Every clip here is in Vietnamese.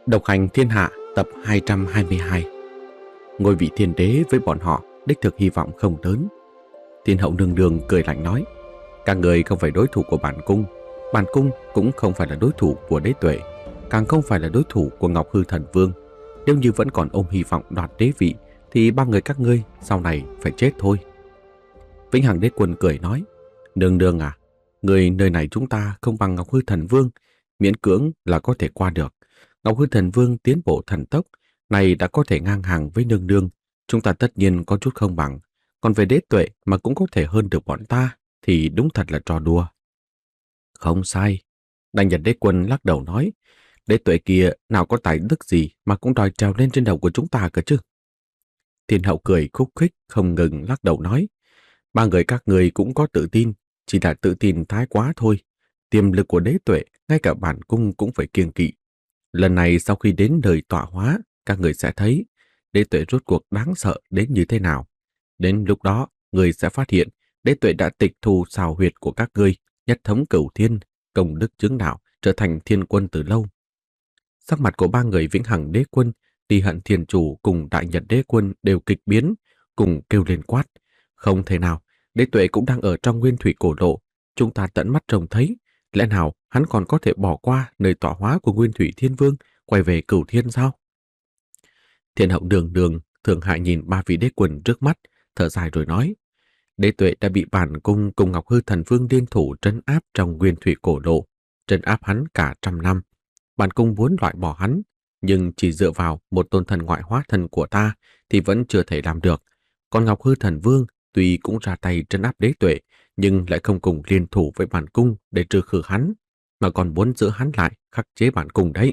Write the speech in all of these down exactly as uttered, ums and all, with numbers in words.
Độc hành thiên hạ tập hai trăm hai mươi hai. Ngôi vị thiên đế với bọn họ đích thực hy vọng không lớn. Thiên hậu nương nương cười lạnh nói: các người không phải đối thủ của bản cung, bản cung cũng không phải là đối thủ của đế tuệ, càng không phải là đối thủ của Ngọc Hư Thần Vương. Nếu như vẫn còn ôm hy vọng đoạt đế vị thì ba người các ngươi sau này phải chết thôi. Vĩnh Hằng Đế Quân cười nói: nương nương à, người nơi này chúng ta không bằng Ngọc Hư Thần Vương, miễn cưỡng là có thể qua được. Ngọc Hư Thần Vương tiến bộ thần tốc, này đã có thể ngang hàng với nương nương, chúng ta tất nhiên có chút không bằng. Còn về đế tuệ mà cũng có thể hơn được bọn ta thì đúng thật là trò đùa. Không sai. Đành Nhật Đế Quân lắc đầu nói: đế tuệ kia nào có tài đức gì mà cũng đòi trèo lên trên đầu của chúng ta cơ chứ. Thiên hậu cười khúc khích không ngừng lắc đầu nói: ba người các người cũng có tự tin, chỉ là tự tin thái quá thôi. Tiềm lực của đế tuệ ngay cả bản cung cũng phải kiêng kỵ. Lần này sau khi đến đời tọa hóa, các người sẽ thấy đế tuệ rốt cuộc đáng sợ đến như thế nào. Đến lúc đó, người sẽ phát hiện đế tuệ đã tịch thu xào huyệt của các ngươi, nhất thống cửu thiên, công đức chứng đạo, trở thành thiên quân từ lâu. Sắc mặt của ba người Vĩnh Hằng Đế Quân, Ti Hận Thiên Chủ cùng Đại Nhật Đế Quân đều kịch biến, cùng kêu lên quát: không thể nào, đế tuệ cũng đang ở trong nguyên thủy cổ lộ, chúng ta tận mắt trông thấy. Lẽ nào hắn còn có thể bỏ qua nơi tọa hóa của Nguyên Thủy Thiên Vương, quay về cửu thiên sao? Thiên hậu đường đường thường hại nhìn ba vị đế quân trước mắt, thở dài rồi nói: đế tuệ đã bị bản cung cùng Ngọc Hư Thần Vương liên thủ trấn áp trong Nguyên Thủy cổ lộ, trấn áp hắn cả trăm năm. Bản cung muốn loại bỏ hắn, nhưng chỉ dựa vào một tôn thần ngoại hóa thân của ta thì vẫn chưa thể làm được. Còn Ngọc Hư Thần Vương tuy cũng ra tay trấn áp đế tuệ, nhưng lại không cùng liên thủ với bản cung để trừ khử hắn, mà còn muốn giữ hắn lại khắc chế bản cung đấy.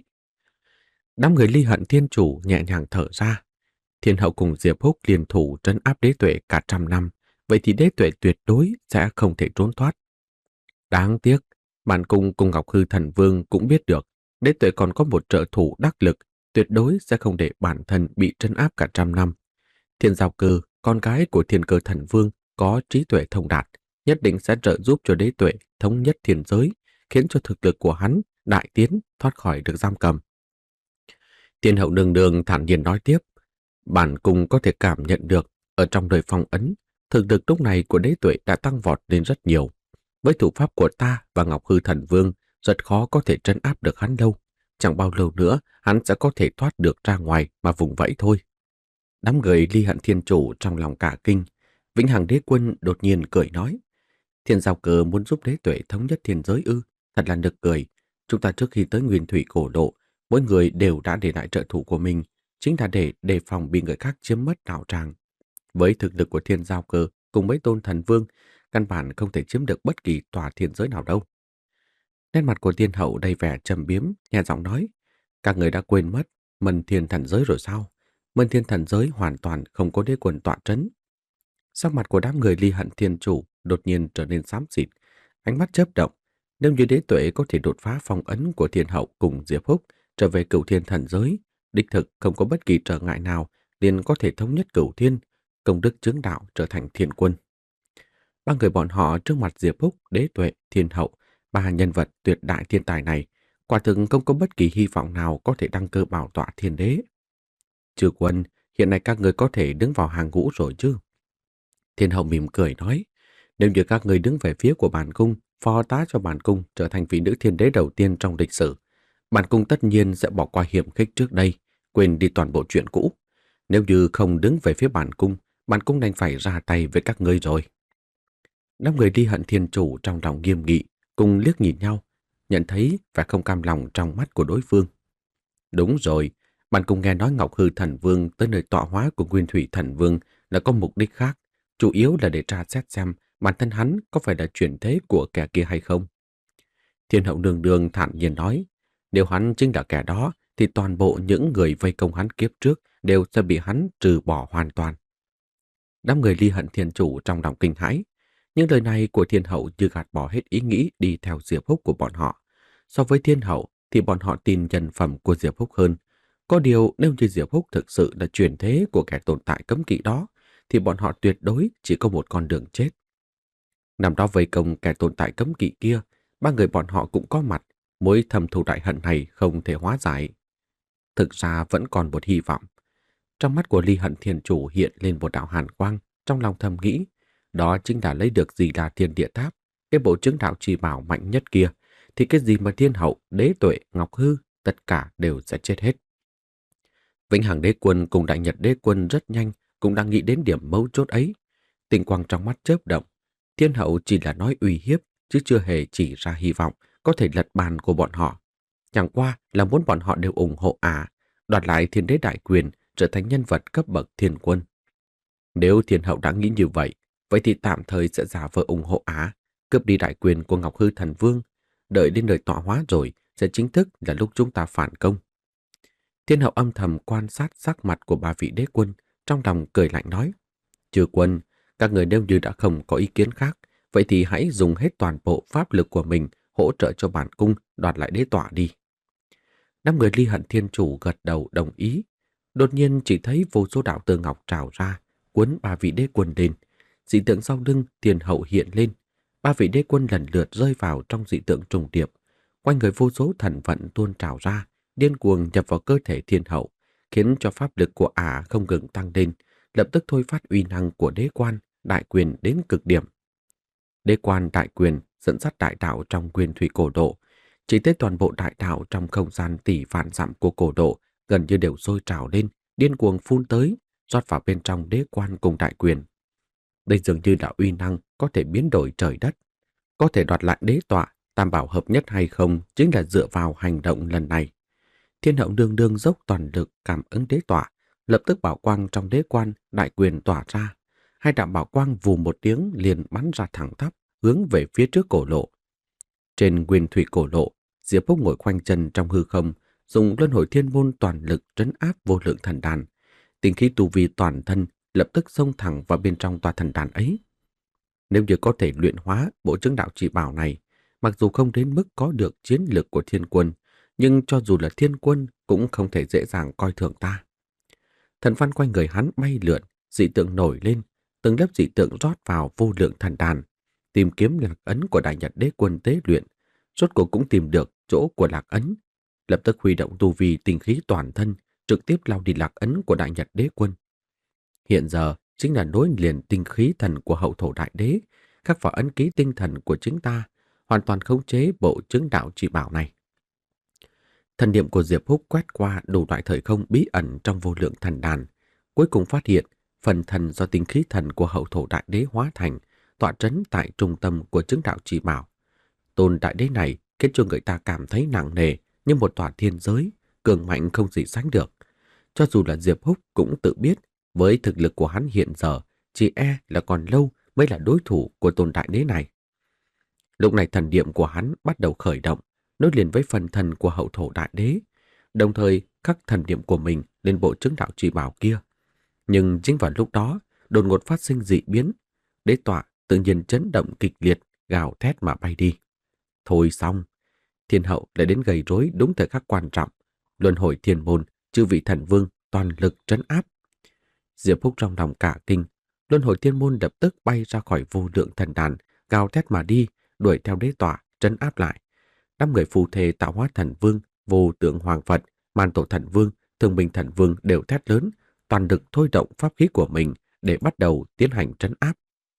Đám người Ly Hận Thiên Chủ nhẹ nhàng thở ra. Thiên hậu cùng Diệp Húc liên thủ trấn áp đế tuệ cả trăm năm, vậy thì đế tuệ tuyệt đối sẽ không thể trốn thoát. Đáng tiếc, bản cung cùng Ngọc Hư Thần Vương cũng biết được đế tuệ còn có một trợ thủ đắc lực, tuyệt đối sẽ không để bản thân bị trấn áp cả trăm năm. Thiên Giao Cơ, con gái của Thiên Cơ Thần Vương, có trí tuệ thông đạt, nhất định sẽ trợ giúp cho đế tuệ thống nhất thiên giới, khiến cho thực lực của hắn đại tiến, thoát khỏi được giam cầm. Thiên hậu nương nương thản nhiên nói tiếp: bản cung có thể cảm nhận được ở trong đời phong ấn, thực lực lúc này của đế tuệ đã tăng vọt lên rất nhiều. Với thủ pháp của ta và Ngọc Hư Thần Vương, rất khó có thể trấn áp được hắn lâu. Chẳng bao lâu nữa hắn sẽ có thể thoát được ra ngoài mà vùng vẫy thôi. Đám người Ly Hận Thiên Chủ trong lòng cả kinh. Vĩnh Hằng Đế Quân đột nhiên cười nói: Thiên Giao Cơ muốn giúp đế tuệ thống nhất thiên giới ư? Thật là nực cười. Chúng ta trước khi tới Nguyên Thủy cổ lộ, mỗi người đều đã để lại trợ thủ của mình, chính là để đề phòng bị người khác chiếm mất đạo tràng. Với thực lực của Thiên Giao Cơ cùng mấy tôn thần vương, căn bản không thể chiếm được bất kỳ tòa thiên giới nào đâu. Nét mặt của Thiên hậu đầy vẻ trầm biếm, nhẹ giọng nói: các người đã quên mất Mân Thiên Thần Giới rồi sao? Mân Thiên Thần Giới hoàn toàn không có đế quân tọa trấn. Sắc mặt của đám người Ly Hận Thiên Chủ đột nhiên trở nên xám xịt, ánh mắt chớp động. Nếu như đế tuệ có thể đột phá phong ấn của Thiên hậu cùng Diệp Húc trở về Cửu Thiên Thần Giới, đích thực không có bất kỳ trở ngại nào, liền có thể thống nhất Cửu Thiên, công đức chứng đạo trở thành thiên quân. Ba người bọn họ trước mặt Diệp Húc, đế tuệ, Thiên hậu, ba nhân vật tuyệt đại thiên tài này, quả thực không có bất kỳ hy vọng nào có thể đăng cơ bảo tọa thiên đế. Chư quân, hiện nay các người có thể đứng vào hàng ngũ rồi chứ? Thiên hậu mỉm cười nói: nếu như các người đứng về phía của bản cung, phó tá cho bản cung trở thành vị nữ thiên đế đầu tiên trong lịch sử, bản cung tất nhiên sẽ bỏ qua hiểm khích trước đây, quên đi toàn bộ chuyện cũ. Nếu như không đứng về phía bản cung, bản cung đành phải ra tay với các ngươi rồi. Đám người Ly Hận Thiên Chủ trong lòng nghiêm nghị, cùng liếc nhìn nhau, nhận thấy vẻ không cam lòng trong mắt của đối phương. Đúng rồi, bản cung nghe nói Ngọc Hư Thần Vương tới nơi tọa hóa của Nguyên Thủy Thần Vương là có mục đích khác, chủ yếu là để tra xét xem bản thân hắn có phải là chuyển thế của kẻ kia hay không. Thiên hậu nương nương thản nhiên nói: nếu hắn chính là kẻ đó, thì toàn bộ những người vây công hắn kiếp trước đều sẽ bị hắn trừ bỏ hoàn toàn. Đám người Ly Hận Thiên Chủ trong lòng kinh hãi. Những lời này của Thiên hậu như gạt bỏ hết ý nghĩ đi theo Diệp Húc của bọn họ. So với Thiên hậu thì bọn họ tin nhân phẩm của Diệp Húc hơn. Có điều nếu như Diệp Húc thực sự là chuyển thế của kẻ tồn tại cấm kỵ đó, thì bọn họ tuyệt đối chỉ có một con đường chết. Năm đó vây công kẻ tồn tại cấm kỵ kia, ba người bọn họ cũng có mặt, mối thầm thù đại hận này không thể hóa giải. thực ra vẫn còn một hy vọng. Trong mắt của Ly Hận Thiên Chủ hiện lên một đạo hàn quang, trong lòng thầm nghĩ, đó chính là lấy được gì là Thiên Địa Tháp, cái bộ chứng đạo trì bảo mạnh nhất kia, thì cái gì mà Thiên Hậu, Đế Tuệ, Ngọc Hư, tất cả đều sẽ chết hết. Vĩnh Hằng Đế Quân cùng Đại Nhật Đế Quân rất nhanh cũng đang nghĩ đến điểm mấu chốt ấy. Tinh quang trong mắt chớp động, Thiên Hậu chỉ là nói uy hiếp, chứ chưa hề chỉ ra hy vọng có thể lật bàn của bọn họ. Chẳng qua là muốn bọn họ đều ủng hộ ả, đoạt lại Thiên Đế đại quyền, trở thành nhân vật cấp bậc thiên quân. Nếu Thiên Hậu đã nghĩ như vậy, vậy thì tạm thời sẽ giả vờ ủng hộ ả, cướp đi đại quyền của Ngọc Hư Thần Vương, đợi đến đời tọa hóa rồi sẽ chính thức là lúc chúng ta phản công. Thiên Hậu âm thầm quan sát sắc mặt của ba vị đế quân, trong lòng cười lạnh nói: "Chư quân, các người nếu như đã không có ý kiến khác, vậy thì hãy dùng hết toàn bộ pháp lực của mình hỗ trợ cho bản cung đoạt lại đế tọa đi." Năm người Ly Hận Thiên Chủ gật đầu đồng ý. Đột nhiên chỉ thấy vô số đạo tơ ngọc trào ra, cuốn ba vị đế quân lên. Dị tượng sau lưng Thiên Hậu hiện lên, ba vị đế quân lần lượt rơi vào trong dị tượng trùng điệp. Quanh người vô số thần vận tuôn trào ra, điên cuồng nhập vào cơ thể Thiên Hậu, khiến cho pháp lực của ả không ngừng tăng lên, lập tức thôi phát uy năng của đế quan, đại quyền đến cực điểm. Đế quan đại quyền dẫn dắt đại đạo trong nguyên thủy cổ độ, chỉ thấy toàn bộ đại đạo trong không gian tỷ vạn dặm của cổ độ gần như đều sôi trào lên, điên cuồng phun tới, rót vào bên trong đế quan cùng đại quyền. Đây dường như là uy năng có thể biến đổi trời đất, có thể đoạt lại đế tọa, tam bảo hợp nhất hay không chính là dựa vào hành động lần này. Thiên Hậu đương đương dốc toàn lực cảm ứng đế tọa, lập tức bảo quang trong đế quan đại quyền tỏa ra. Hai đạo bảo quang vù một tiếng liền bắn ra thẳng tắp, hướng về phía trước cổ lộ. Trên nguyên thủy cổ lộ, Diệp Phúc ngồi khoanh chân trong hư không, dùng luân hồi thiên môn toàn lực trấn áp vô lượng thần đàn. Tinh khí tu vi toàn thân lập tức xông thẳng vào bên trong tòa thần đàn ấy. Nếu như có thể luyện hóa bộ chứng đạo chỉ bảo này, mặc dù không đến mức có được chiến lực của thiên quân, nhưng cho dù là thiên quân cũng không thể dễ dàng coi thường ta. Thần văn quanh người hắn bay lượn, dị tượng nổi lên, từng lớp dị tượng rót vào vô lượng thần đàn, tìm kiếm lạc ấn của Đại Nhật Đế Quân tế luyện, rốt cuộc cũng tìm được chỗ của lạc ấn, lập tức huy động tu vi tinh khí toàn thân, trực tiếp lao đi lạc ấn của Đại Nhật Đế Quân. Hiện giờ chính là nối liền tinh khí thần của hậu thổ đại đế, khắc vào ấn ký tinh thần của chính ta, hoàn toàn khống chế bộ chứng đạo chỉ bảo này. Thần niệm của Diệp Húc quét qua đủ loại thời không bí ẩn trong vô lượng thần đàn, cuối cùng phát hiện phần thần do tinh khí thần của hậu thổ đại đế hóa thành, tọa trấn tại trung tâm của chứng đạo chỉ bảo. Tôn đại đế này khiến cho người ta cảm thấy nặng nề như một tòa thiên giới, cường mạnh không gì sánh được. Cho dù là Diệp Húc cũng tự biết, với thực lực của hắn hiện giờ, chỉ e là còn lâu mới là đối thủ của tôn đại đế này. Lúc này thần niệm của hắn bắt đầu khởi động, nối liền với phần thần của hậu thổ đại đế, đồng thời khắc thần niệm của mình lên bộ chứng đạo chỉ bảo kia. Nhưng chính vào lúc đó, đột ngột phát sinh dị biến, đế tọa tự nhiên chấn động kịch liệt, gào thét mà bay đi. Thôi xong, Thiên Hậu lại đến gây rối đúng thời khắc quan trọng, luân hồi thiên môn, chư vị thần vương toàn lực trấn áp. Diệp Phúc trong lòng cả kinh, luân hồi thiên môn lập tức bay ra khỏi vô lượng thần đàn, gào thét mà đi, đuổi theo đế tọa, trấn áp lại. Năm người phù thề tạo hóa thần vương, vô tượng hoàng Phật, man tổ thần vương, thương minh thần vương đều thét lớn, toàn lực thôi động pháp khí của mình để bắt đầu tiến hành trấn áp.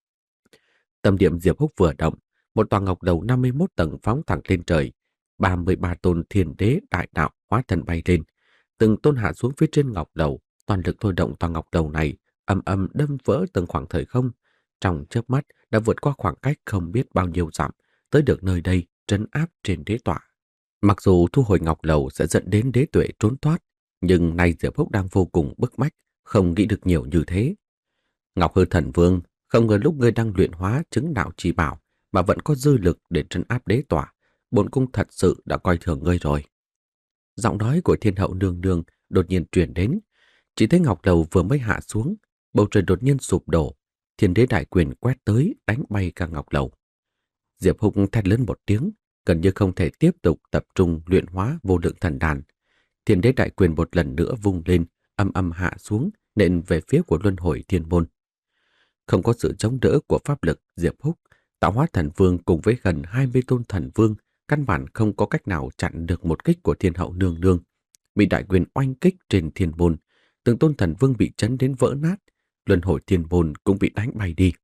Tâm điểm Diệp Húc vừa động, một tòa ngọc đầu năm mươi mốt tầng phóng thẳng lên trời, ba mươi ba tôn thiên đế đại đạo hóa thần bay lên, từng tôn hạ xuống phía trên ngọc đầu, toàn lực thôi động tòa ngọc đầu này, âm âm đâm vỡ từng khoảng thời không, trong chớp mắt đã vượt qua khoảng cách không biết bao nhiêu dặm, tới được nơi đây trấn áp trên đế tọa. Mặc dù thu hồi ngọc lầu sẽ dẫn đến đế tuệ trốn thoát, nhưng nay Diệp Húc đang vô cùng bức bách, không nghĩ được nhiều như thế. Ngọc Hư Thần Vương, không ngờ lúc ngươi đang luyện hóa chứng đạo chỉ bảo mà vẫn có dư lực để trấn áp đế tọa, bổn cung thật sự đã coi thường ngươi rồi. Giọng nói của Thiên Hậu nương nương đột nhiên truyền đến, chỉ thấy ngọc lầu vừa mới hạ xuống, bầu trời đột nhiên sụp đổ, thiên đế đại quyền quét tới đánh bay cả ngọc lầu. Diệp Húc thét lớn một tiếng, gần như không thể tiếp tục tập trung luyện hóa vô lượng thần đàn. Thiên đế đại quyền một lần nữa vung lên, âm âm hạ xuống, nện về phía của luân hồi thiên môn. Không có sự chống đỡ của pháp lực Diệp Húc, tạo hóa thần vương cùng với gần hai mươi tôn thần vương căn bản không có cách nào chặn được một kích của Thiên Hậu nương nương. bị đại quyền oanh kích trên thiên môn, từng tôn thần vương bị chấn đến vỡ nát, luân hồi thiên môn cũng bị đánh bay đi.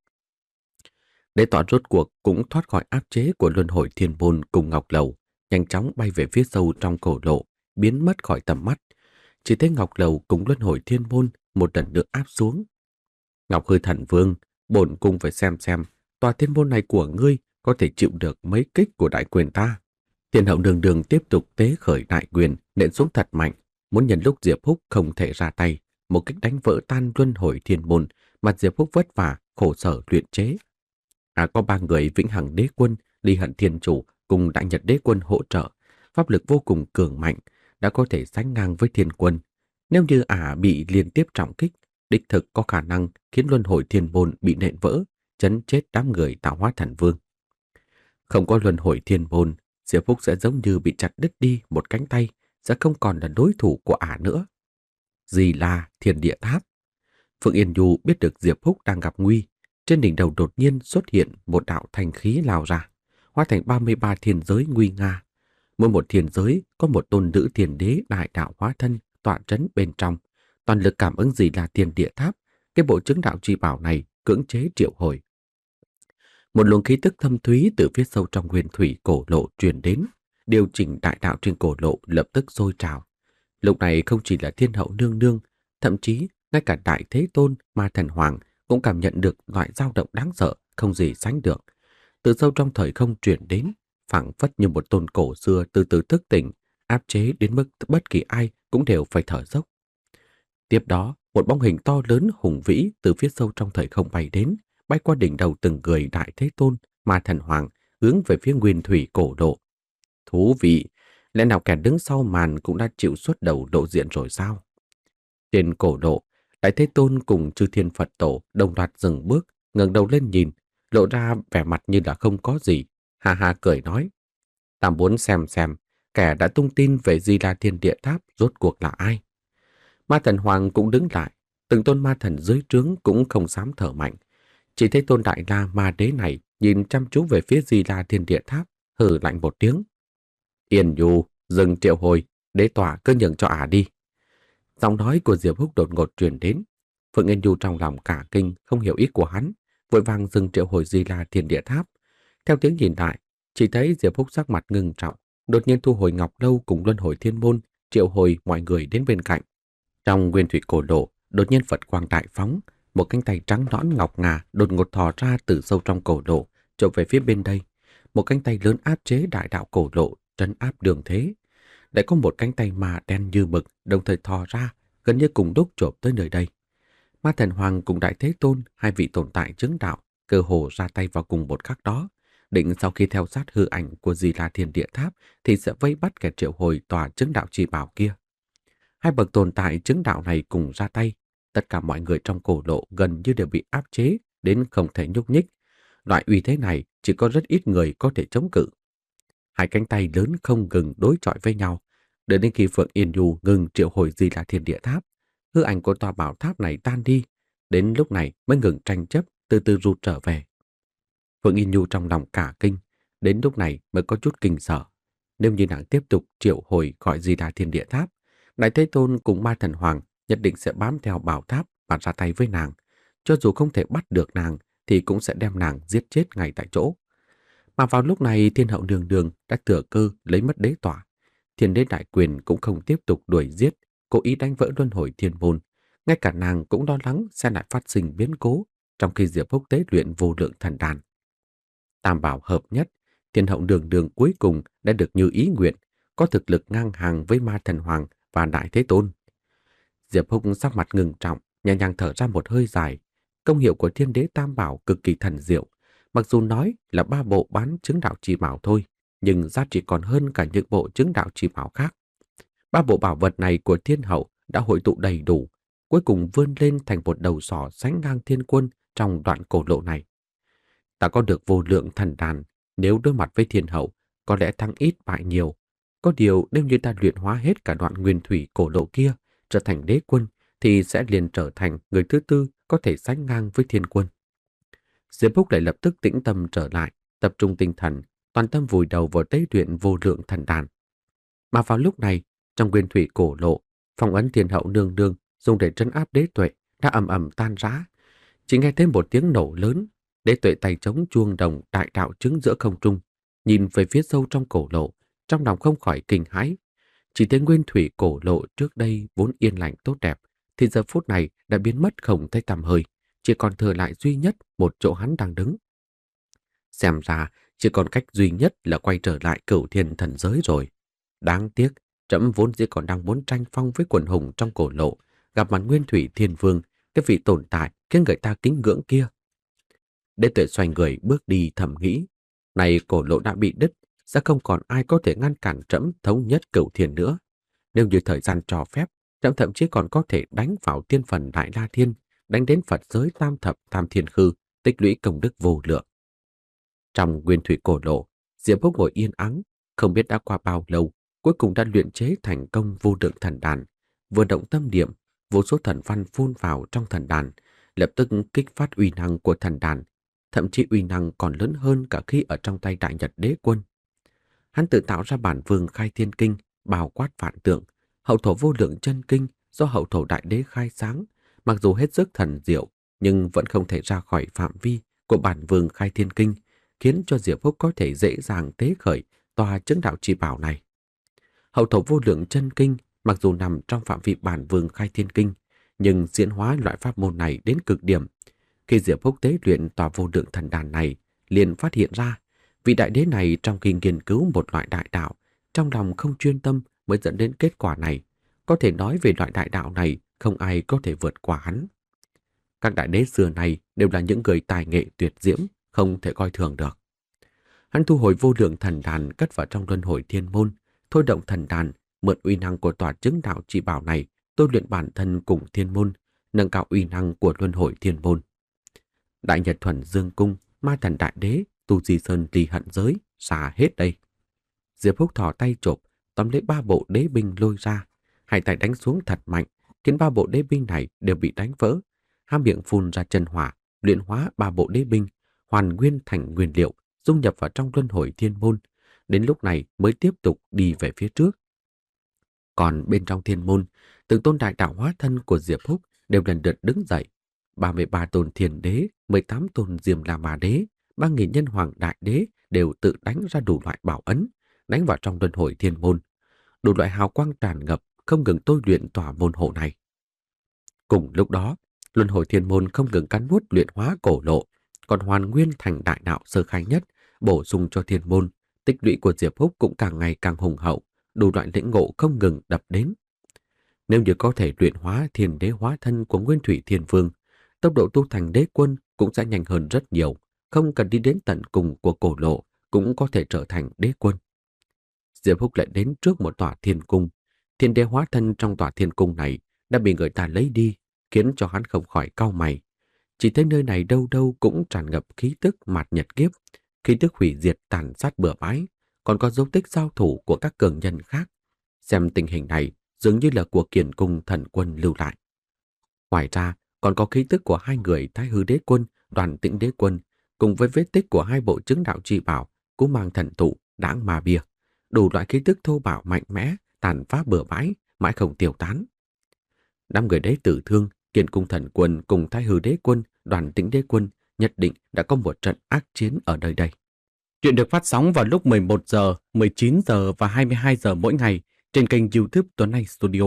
Đế tọa rốt cuộc cũng thoát khỏi áp chế của luân hồi thiên môn cùng Ngọc Lầu, nhanh chóng bay về phía sâu trong cổ lộ, biến mất khỏi tầm mắt. Chỉ thấy Ngọc Lầu cùng luân hồi thiên môn một lần nữa áp xuống. Ngọc Hư Thần Vương, bổn cung phải xem xem tòa thiên môn này của ngươi có thể chịu được mấy kích của đại quyền ta. Thiên hậu đường đường tiếp tục tế khởi đại quyền, nện xuống thật mạnh, muốn nhân lúc Diệp Húc không thể ra tay, một kích đánh vỡ tan luân hồi thiên môn mà Diệp Húc vất vả, khổ sở luyện chế. À, có ba người Vĩnh Hằng Đế Quân, Ly Hận Thiên Chủ cùng Đại Nhật Đế Quân hỗ trợ, pháp lực vô cùng cường mạnh, đã có thể sánh ngang với Thiên Quân. Nếu như ả bị liên tiếp trọng kích, đích thực có khả năng khiến luân hồi thiên môn bị nện vỡ, chấn chết đám người tạo hóa thần vương. Không có luân hồi thiên môn, Diệp Húc sẽ giống như bị chặt đứt đi một cánh tay, sẽ không còn là đối thủ của ả nữa. Gì là Thiên Địa Tháp? Phượng Yên Nhu biết được Diệp Húc đang gặp nguy, trên đỉnh đầu đột nhiên xuất hiện một đạo thanh khí lao ra, hóa thành ba mươi ba thiên giới nguy nga. Mỗi một thiên giới có một tôn nữ thiên đế đại đạo hóa thân tọa trấn bên trong, toàn lực cảm ứng gì là Thiên Địa Tháp, cái bộ chứng đạo chi bảo này cưỡng chế triệu hồi. Một luồng khí tức thâm thúy từ phía sâu trong huyền thủy cổ lộ truyền đến, điều chỉnh đại đạo trên cổ lộ lập tức sôi trào. Lúc này không chỉ là Thiên Hậu nương nương, thậm chí ngay cả Đại Thế Tôn, Ma Thần Hoàng cũng cảm nhận được loại dao động đáng sợ không gì sánh được. Từ sâu trong thời không truyền đến, phảng phất như một tôn cổ xưa từ từ thức tỉnh, áp chế đến mức bất kỳ ai cũng đều phải thở dốc. Tiếp đó, một bóng hình to lớn hùng vĩ từ phía sâu trong thời không bay đến, bay qua đỉnh đầu từng người Đại Thế Tôn, Ma Thần Hoàng, hướng về phía nguyên thủy cổ độ. Thú vị, lẽ nào kẻ đứng sau màn cũng đã chịu xuất đầu lộ diện rồi sao? Trên cổ độ, Đại Thế Tôn cùng chư thiên Phật tổ đồng loạt dừng bước, ngẩng đầu lên nhìn, lộ ra vẻ mặt như là không có gì, ha ha cười nói: "Ta muốn xem xem kẻ đã tung tin về Di La Thiên Địa Tháp rốt cuộc là ai." Ma Thần Hoàng cũng đứng lại, từng tôn ma thần dưới trướng cũng không dám thở mạnh. Chỉ thấy tôn Đại La Ma Đế này nhìn chăm chú về phía Di La Thiên Địa Tháp, hừ lạnh một tiếng: "Yên Nhu, dừng triệu hồi, đế tọa cứ nhường cho ả đi." Giọng nói của Diệp Húc đột ngột truyền đến. Phượng Yên Nhu trong lòng cả kinh, không hiểu ý của hắn, vội vàng dừng triệu hồi Di La Thiên Địa Tháp. Theo tiếng nhìn lại, chỉ thấy Diệp Húc sắc mặt ngưng trọng, đột nhiên thu hồi Ngọc Lâu cùng luân hồi thiên môn, triệu hồi mọi người đến bên cạnh. Trong nguyên thủy cổ lộ, đột nhiên Phật quang đại phóng, một cánh tay trắng nõn ngọc ngà đột ngột thò ra từ sâu trong cổ lộ, chộp về phía bên đây. Một cánh tay lớn áp chế đại đạo cổ lộ, trấn áp đường thế. Lại có một cánh tay mà đen như mực đồng thời thò ra, gần như cùng lúc chộp tới nơi đây. Ma Thần Hoàng cùng Đại Thế Tôn, hai vị tồn tại chứng đạo, cơ hồ ra tay vào cùng một khắc đó, định sau khi theo sát hư ảnh của Di La Thiên Địa Tháp thì sẽ vây bắt kẻ triệu hồi tòa chứng đạo chi bảo kia. Hai bậc tồn tại chứng đạo này cùng ra tay, tất cả mọi người trong cổ lộ gần như đều bị áp chế đến không thể nhúc nhích. Loại uy thế này chỉ có rất ít người có thể chống cự. Hai cánh tay lớn không ngừng đối chọi với nhau, đợi đến khi Phượng Yên Nhu ngừng triệu hồi Di La Thiên Địa Tháp, hư ảnh của tòa bảo tháp này tan đi, đến lúc này mới ngừng tranh chấp, từ từ rụt trở về. Phượng Yên Nhu trong lòng cả kinh, đến lúc này mới có chút kinh sợ. Nếu như nàng tiếp tục triệu hồi gọi Di La Thiên Địa Tháp, Đại Thế Tôn cùng Ma Thần Hoàng nhất định sẽ bám theo bảo tháp và ra tay với nàng. Cho dù không thể bắt được nàng thì cũng sẽ đem nàng giết chết ngay tại chỗ. Mà vào lúc này Thiên Hậu Đường Đường đã thừa cơ lấy mất đế tỏa. Thiên đế đại quyền cũng không tiếp tục đuổi giết, cố ý đánh vỡ luân hồi thiên môn. Ngay cả nàng cũng lo lắng sẽ lại phát sinh biến cố trong khi Diệp Húc tế luyện vô lượng thần đàn. Tam bảo hợp nhất, Thiên Hậu Đường Đường cuối cùng đã được như ý nguyện, có thực lực ngang hàng với Ma Thần Hoàng và Đại Thế Tôn. Diệp Húc sắc mặt ngưng trọng, nhẹ nhàng thở ra một hơi dài. Công hiệu của Thiên Đế Tam Bảo cực kỳ thần diệu, mặc dù nói là ba bộ bán chứng đạo chi bảo thôi, nhưng giá trị còn hơn cả những bộ chứng đạo chi bảo khác. Ba bộ bảo vật này của Thiên Hậu đã hội tụ đầy đủ, cuối cùng vươn lên thành một đầu sỏ sánh ngang thiên quân trong đoạn cổ lộ này. Ta có được vô lượng thần đàn, nếu đối mặt với Thiên Hậu, có lẽ thắng ít bại nhiều. Có điều nếu như ta luyện hóa hết cả đoạn nguyên thủy cổ lộ kia, trở thành đế quân, thì sẽ liền trở thành người thứ tư có thể sánh ngang với thiên quân. Diệp Húc lại lập tức tĩnh tâm trở lại, tập trung tinh thần, toàn tâm vùi đầu vào tế luyện vô lượng thần đàn. Mà vào lúc này, Trong nguyên thủy cổ lộ, phong ấn thiên hậu nương nương dùng để trấn áp đế tuệ đã ầm ầm tan rã. Chỉ nghe thêm một tiếng nổ lớn, đế tuệ tay chống chuông đồng đại đạo chứng giữa không trung, nhìn về phía sâu trong cổ lộ, trong lòng không khỏi kinh hãi. Chỉ thấy nguyên thủy cổ lộ trước đây vốn yên lành tốt đẹp, thì giờ phút này đã biến mất không thấy tăm hơi, chỉ còn thừa lại duy nhất một chỗ hắn đang đứng. Xem ra, chỉ còn cách duy nhất là quay trở lại Cửu Thiên thần giới rồi. Đáng tiếc, trẫm vốn dĩ còn đang muốn tranh phong với quần hùng trong cổ lộ, gặp mặt Nguyên Thủy Thiên Vương, cái vị tồn tại khiến người ta kính ngưỡng kia. Đế Tuệ xoay người bước đi thầm nghĩ, này cổ lộ đã bị đứt, sẽ không còn ai có thể ngăn cản trẫm thống nhất Cửu Thiên nữa. Nếu như thời gian cho phép, trẫm thậm chí còn có thể đánh vào tiên phần Đại La Thiên, đánh đến Phật giới tam thập tam thiên khư, tích lũy công đức vô lượng. Trong nguyên thủy cổ lộ, Diệp Húc ngồi yên ắng, không biết đã qua bao lâu, cuối cùng đã luyện chế thành công vô lượng thần đàn. Vừa động tâm niệm, vô số thần văn phun vào trong thần đàn, lập tức kích phát uy năng của thần đàn, thậm chí uy năng còn lớn hơn cả khi ở trong tay Đại Nhật Đế Quân. Hắn tự tạo ra bản Vương Khai Thiên Kinh, bao quát vạn tượng, hậu thổ vô lượng chân kinh do hậu thổ đại đế khai sáng, mặc dù hết sức thần diệu, nhưng vẫn không thể ra khỏi phạm vi của bản Vương Khai Thiên Kinh, khiến cho Diệp Húc có thể dễ dàng tế khởi tòa chứng đạo chi bảo này. Hậu thổ vô lượng chân kinh mặc dù nằm trong phạm vi bản Vương Khai Thiên Kinh, nhưng diễn hóa loại pháp môn này đến cực điểm. Khi Diệp Húc tế luyện tòa vô lượng thần đàn này, liền phát hiện ra vị đại đế này trong khi nghiên cứu một loại đại đạo, trong lòng không chuyên tâm mới dẫn đến kết quả này. Có thể nói về loại đại đạo này, không ai có thể vượt qua hắn. Các đại đế xưa này đều là những người tài nghệ tuyệt diễm, không thể coi thường được. Hắn thu hồi vô lượng thần đàn cất vào trong luân hồi thiên môn, thôi động thần đàn, mượn uy năng của tòa chứng đạo chỉ bảo này, tôi luyện bản thân cùng thiên môn, nâng cao uy năng của luân hồi thiên môn. Đại Nhật Thuần Dương Cung, Ma Thần Đại Đế, Tu Di Sơn Ly Hận Giới, xả hết đây. Diệp Húc thò tay chộp, tóm lấy ba bộ đế binh lôi ra, hai tay đánh xuống thật mạnh, khiến ba bộ đế binh này đều bị đánh vỡ. Há miệng phun ra chân hỏa, luyện hóa ba bộ đế binh, hoàn nguyên thành nguyên liệu, dung nhập vào trong luân hồi thiên môn. Đến lúc này mới tiếp tục đi về phía trước. Còn bên trong thiên môn, từng tôn đại đạo hóa thân của Diệp Húc đều lần lượt đứng dậy. ba mươi ba tôn thiên đế, mười tám tôn Diêm La Ma Đế, ba nghìn nhân hoàng đại đế đều tự đánh ra đủ loại bảo ấn, đánh vào trong luân hồi thiên môn. Đủ loại hào quang tràn ngập, không ngừng tôi luyện tòa môn hộ này. Cùng lúc đó, luân hồi thiên môn không ngừng cắn nuốt luyện hóa cổ lộ, còn hoàn nguyên thành đại đạo sơ khai nhất, bổ sung cho thiên môn. Tích lũy của Diệp Húc cũng càng ngày càng hùng hậu, đủ loại lĩnh ngộ không ngừng đập đến. Nếu như có thể luyện hóa thiên đế hóa thân của Nguyên Thủy Thiên Vương, tốc độ tu thành đế quân cũng sẽ nhanh hơn rất nhiều, không cần đi đến tận cùng của cổ lộ cũng có thể trở thành đế quân. Diệp Húc lại đến trước một tòa thiên cung. Thiên đế hóa thân trong tòa thiên cung này đã bị người ta lấy đi, khiến cho hắn không khỏi cau mày. Chỉ thấy nơi này đâu đâu cũng tràn ngập khí tức mạt nhật kiếp, khí tức hủy diệt tàn sát bừa bãi, còn có dấu tích giao thủ của các cường nhân khác. Xem tình hình này dường như là của Kiền Cung thần quân lưu lại. Ngoài ra, còn có khí tức của hai người Thái Hư Đế Quân, Đoàn Tĩnh Đế Quân, cùng với vết tích của hai bộ chứng đạo chi bảo, Cú Mang Thần Tụ, Đãng Ma Bia, đủ loại khí tức thô bạo mạnh mẽ, tàn phá bừa bãi, mãi không tiêu tán. Năm người đế tử thương, Kiền Cung thần quân cùng Thái Hư Đế Quân, Đoàn Tĩnh Đế Quân nhất định đã có một trận ác chiến ở nơi đây. Chuyện được phát sóng vào lúc mười một giờ, mười chín giờ và hai mươi hai giờ mỗi ngày trên kênh YouTube Tuấn Anh Studio.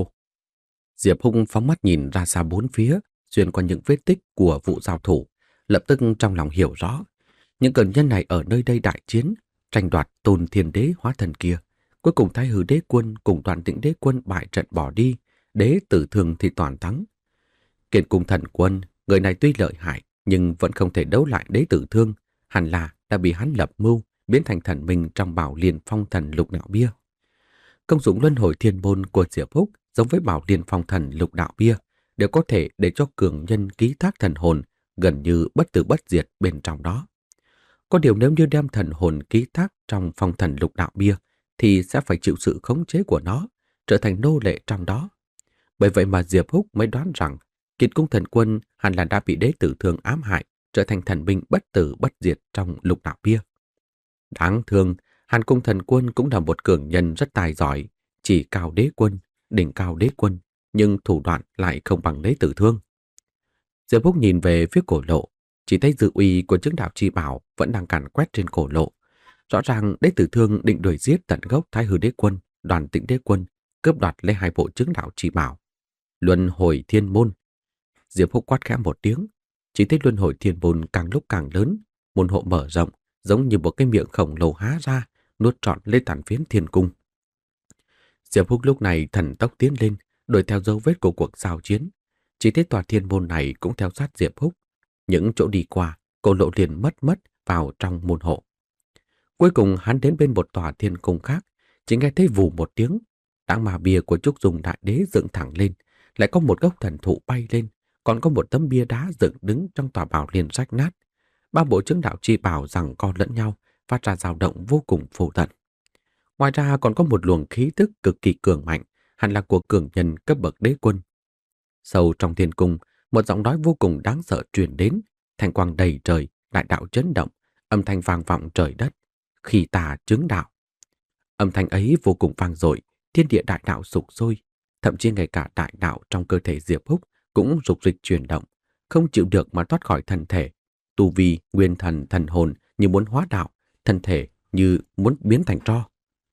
Diệp Húc phóng mắt nhìn ra xa bốn phía, xuyên qua những vết tích của vụ giao thủ, lập tức trong lòng hiểu rõ. Những cường nhân này ở nơi đây đại chiến, tranh đoạt tôn thiên đế hóa thần kia. Cuối cùng Thái Hư Đế Quân cùng Đoàn Tĩnh Đế Quân bại trận bỏ đi, đế tử thương thì toàn thắng. Kiền Cung thần quân, người này tuy lợi hại, nhưng vẫn không thể đấu lại đế tử thương, hẳn là đã bị hắn lập mưu, biến thành thần minh trong Bảo Liên Phong Thần Lục Đạo Bia. Công dụng luân hồi thiên môn của Diệp Húc giống với Bảo Liên Phong Thần Lục Đạo Bia, đều có thể để cho cường nhân ký thác thần hồn, gần như bất tử bất diệt bên trong đó. Có điều nếu như đem thần hồn ký thác trong Phong Thần Lục Đạo Bia, thì sẽ phải chịu sự khống chế của nó, trở thành nô lệ trong đó. Bởi vậy mà Diệp Húc mới đoán rằng Kiền Cung thần quân hẳn là đã bị đế tử thương ám hại, trở thành thần binh bất tử bất diệt trong Lục Đạo Bia. Đáng thương, Hàn Cung thần quân cũng là một cường nhân rất tài giỏi, chỉ cao đế quân, đỉnh cao đế quân, nhưng thủ đoạn lại không bằng đế tử thương. Diệp Húc nhìn về phía cổ lộ, chỉ thấy dư uy của chứng đạo chi bảo vẫn đang càn quét trên cổ lộ. Rõ ràng đế tử thương định đuổi giết tận gốc Thái Hư đế quân, Đoàn Tĩnh đế quân, cướp đoạt lấy hai bộ chứng đạo chi bảo. Luân hồi thiên môn. Diệp Húc quát khẽ một tiếng, chỉ thấy luân hồi thiên môn càng lúc càng lớn, môn hộ mở rộng, giống như một cái miệng khổng lồ há ra, nuốt trọn lấy tàn phiến thiên cung. Diệp Húc lúc này thần tốc tiến lên, đuổi theo dấu vết của cuộc giao chiến. Chỉ thấy tòa thiên môn này cũng theo sát Diệp Húc. Những chỗ đi qua, cổ lộ liền mất mất vào trong môn hộ. Cuối cùng hắn đến bên một tòa thiên cung khác, chỉ nghe thấy vù một tiếng, đám ma bia của Trúc Dung Đại Đế dựng thẳng lên, lại có một gốc thần thụ bay lên, còn có một tấm bia đá dựng đứng trong tòa bảo liền rách nát. Ba bộ chứng đạo chi bảo giằng co lẫn nhau, phát ra dao động vô cùng phổ tận. Ngoài ra còn có một luồng khí tức cực kỳ cường mạnh, hẳn là của cường nhân cấp bậc đế quân. Sâu trong thiên cung, một giọng nói vô cùng đáng sợ truyền đến, thanh quang đầy trời, đại đạo chấn động, âm thanh vang vọng trời đất, khi tà chứng đạo. Âm thanh ấy vô cùng vang dội, thiên địa đại đạo sục sôi, thậm chí ngay cả đại đạo trong cơ thể Diệp Húc cũng rục rịch chuyển động, không chịu được mà thoát khỏi thân thể. Tu vi, nguyên thần, thần hồn như muốn hóa đạo, thân thể như muốn biến thành tro.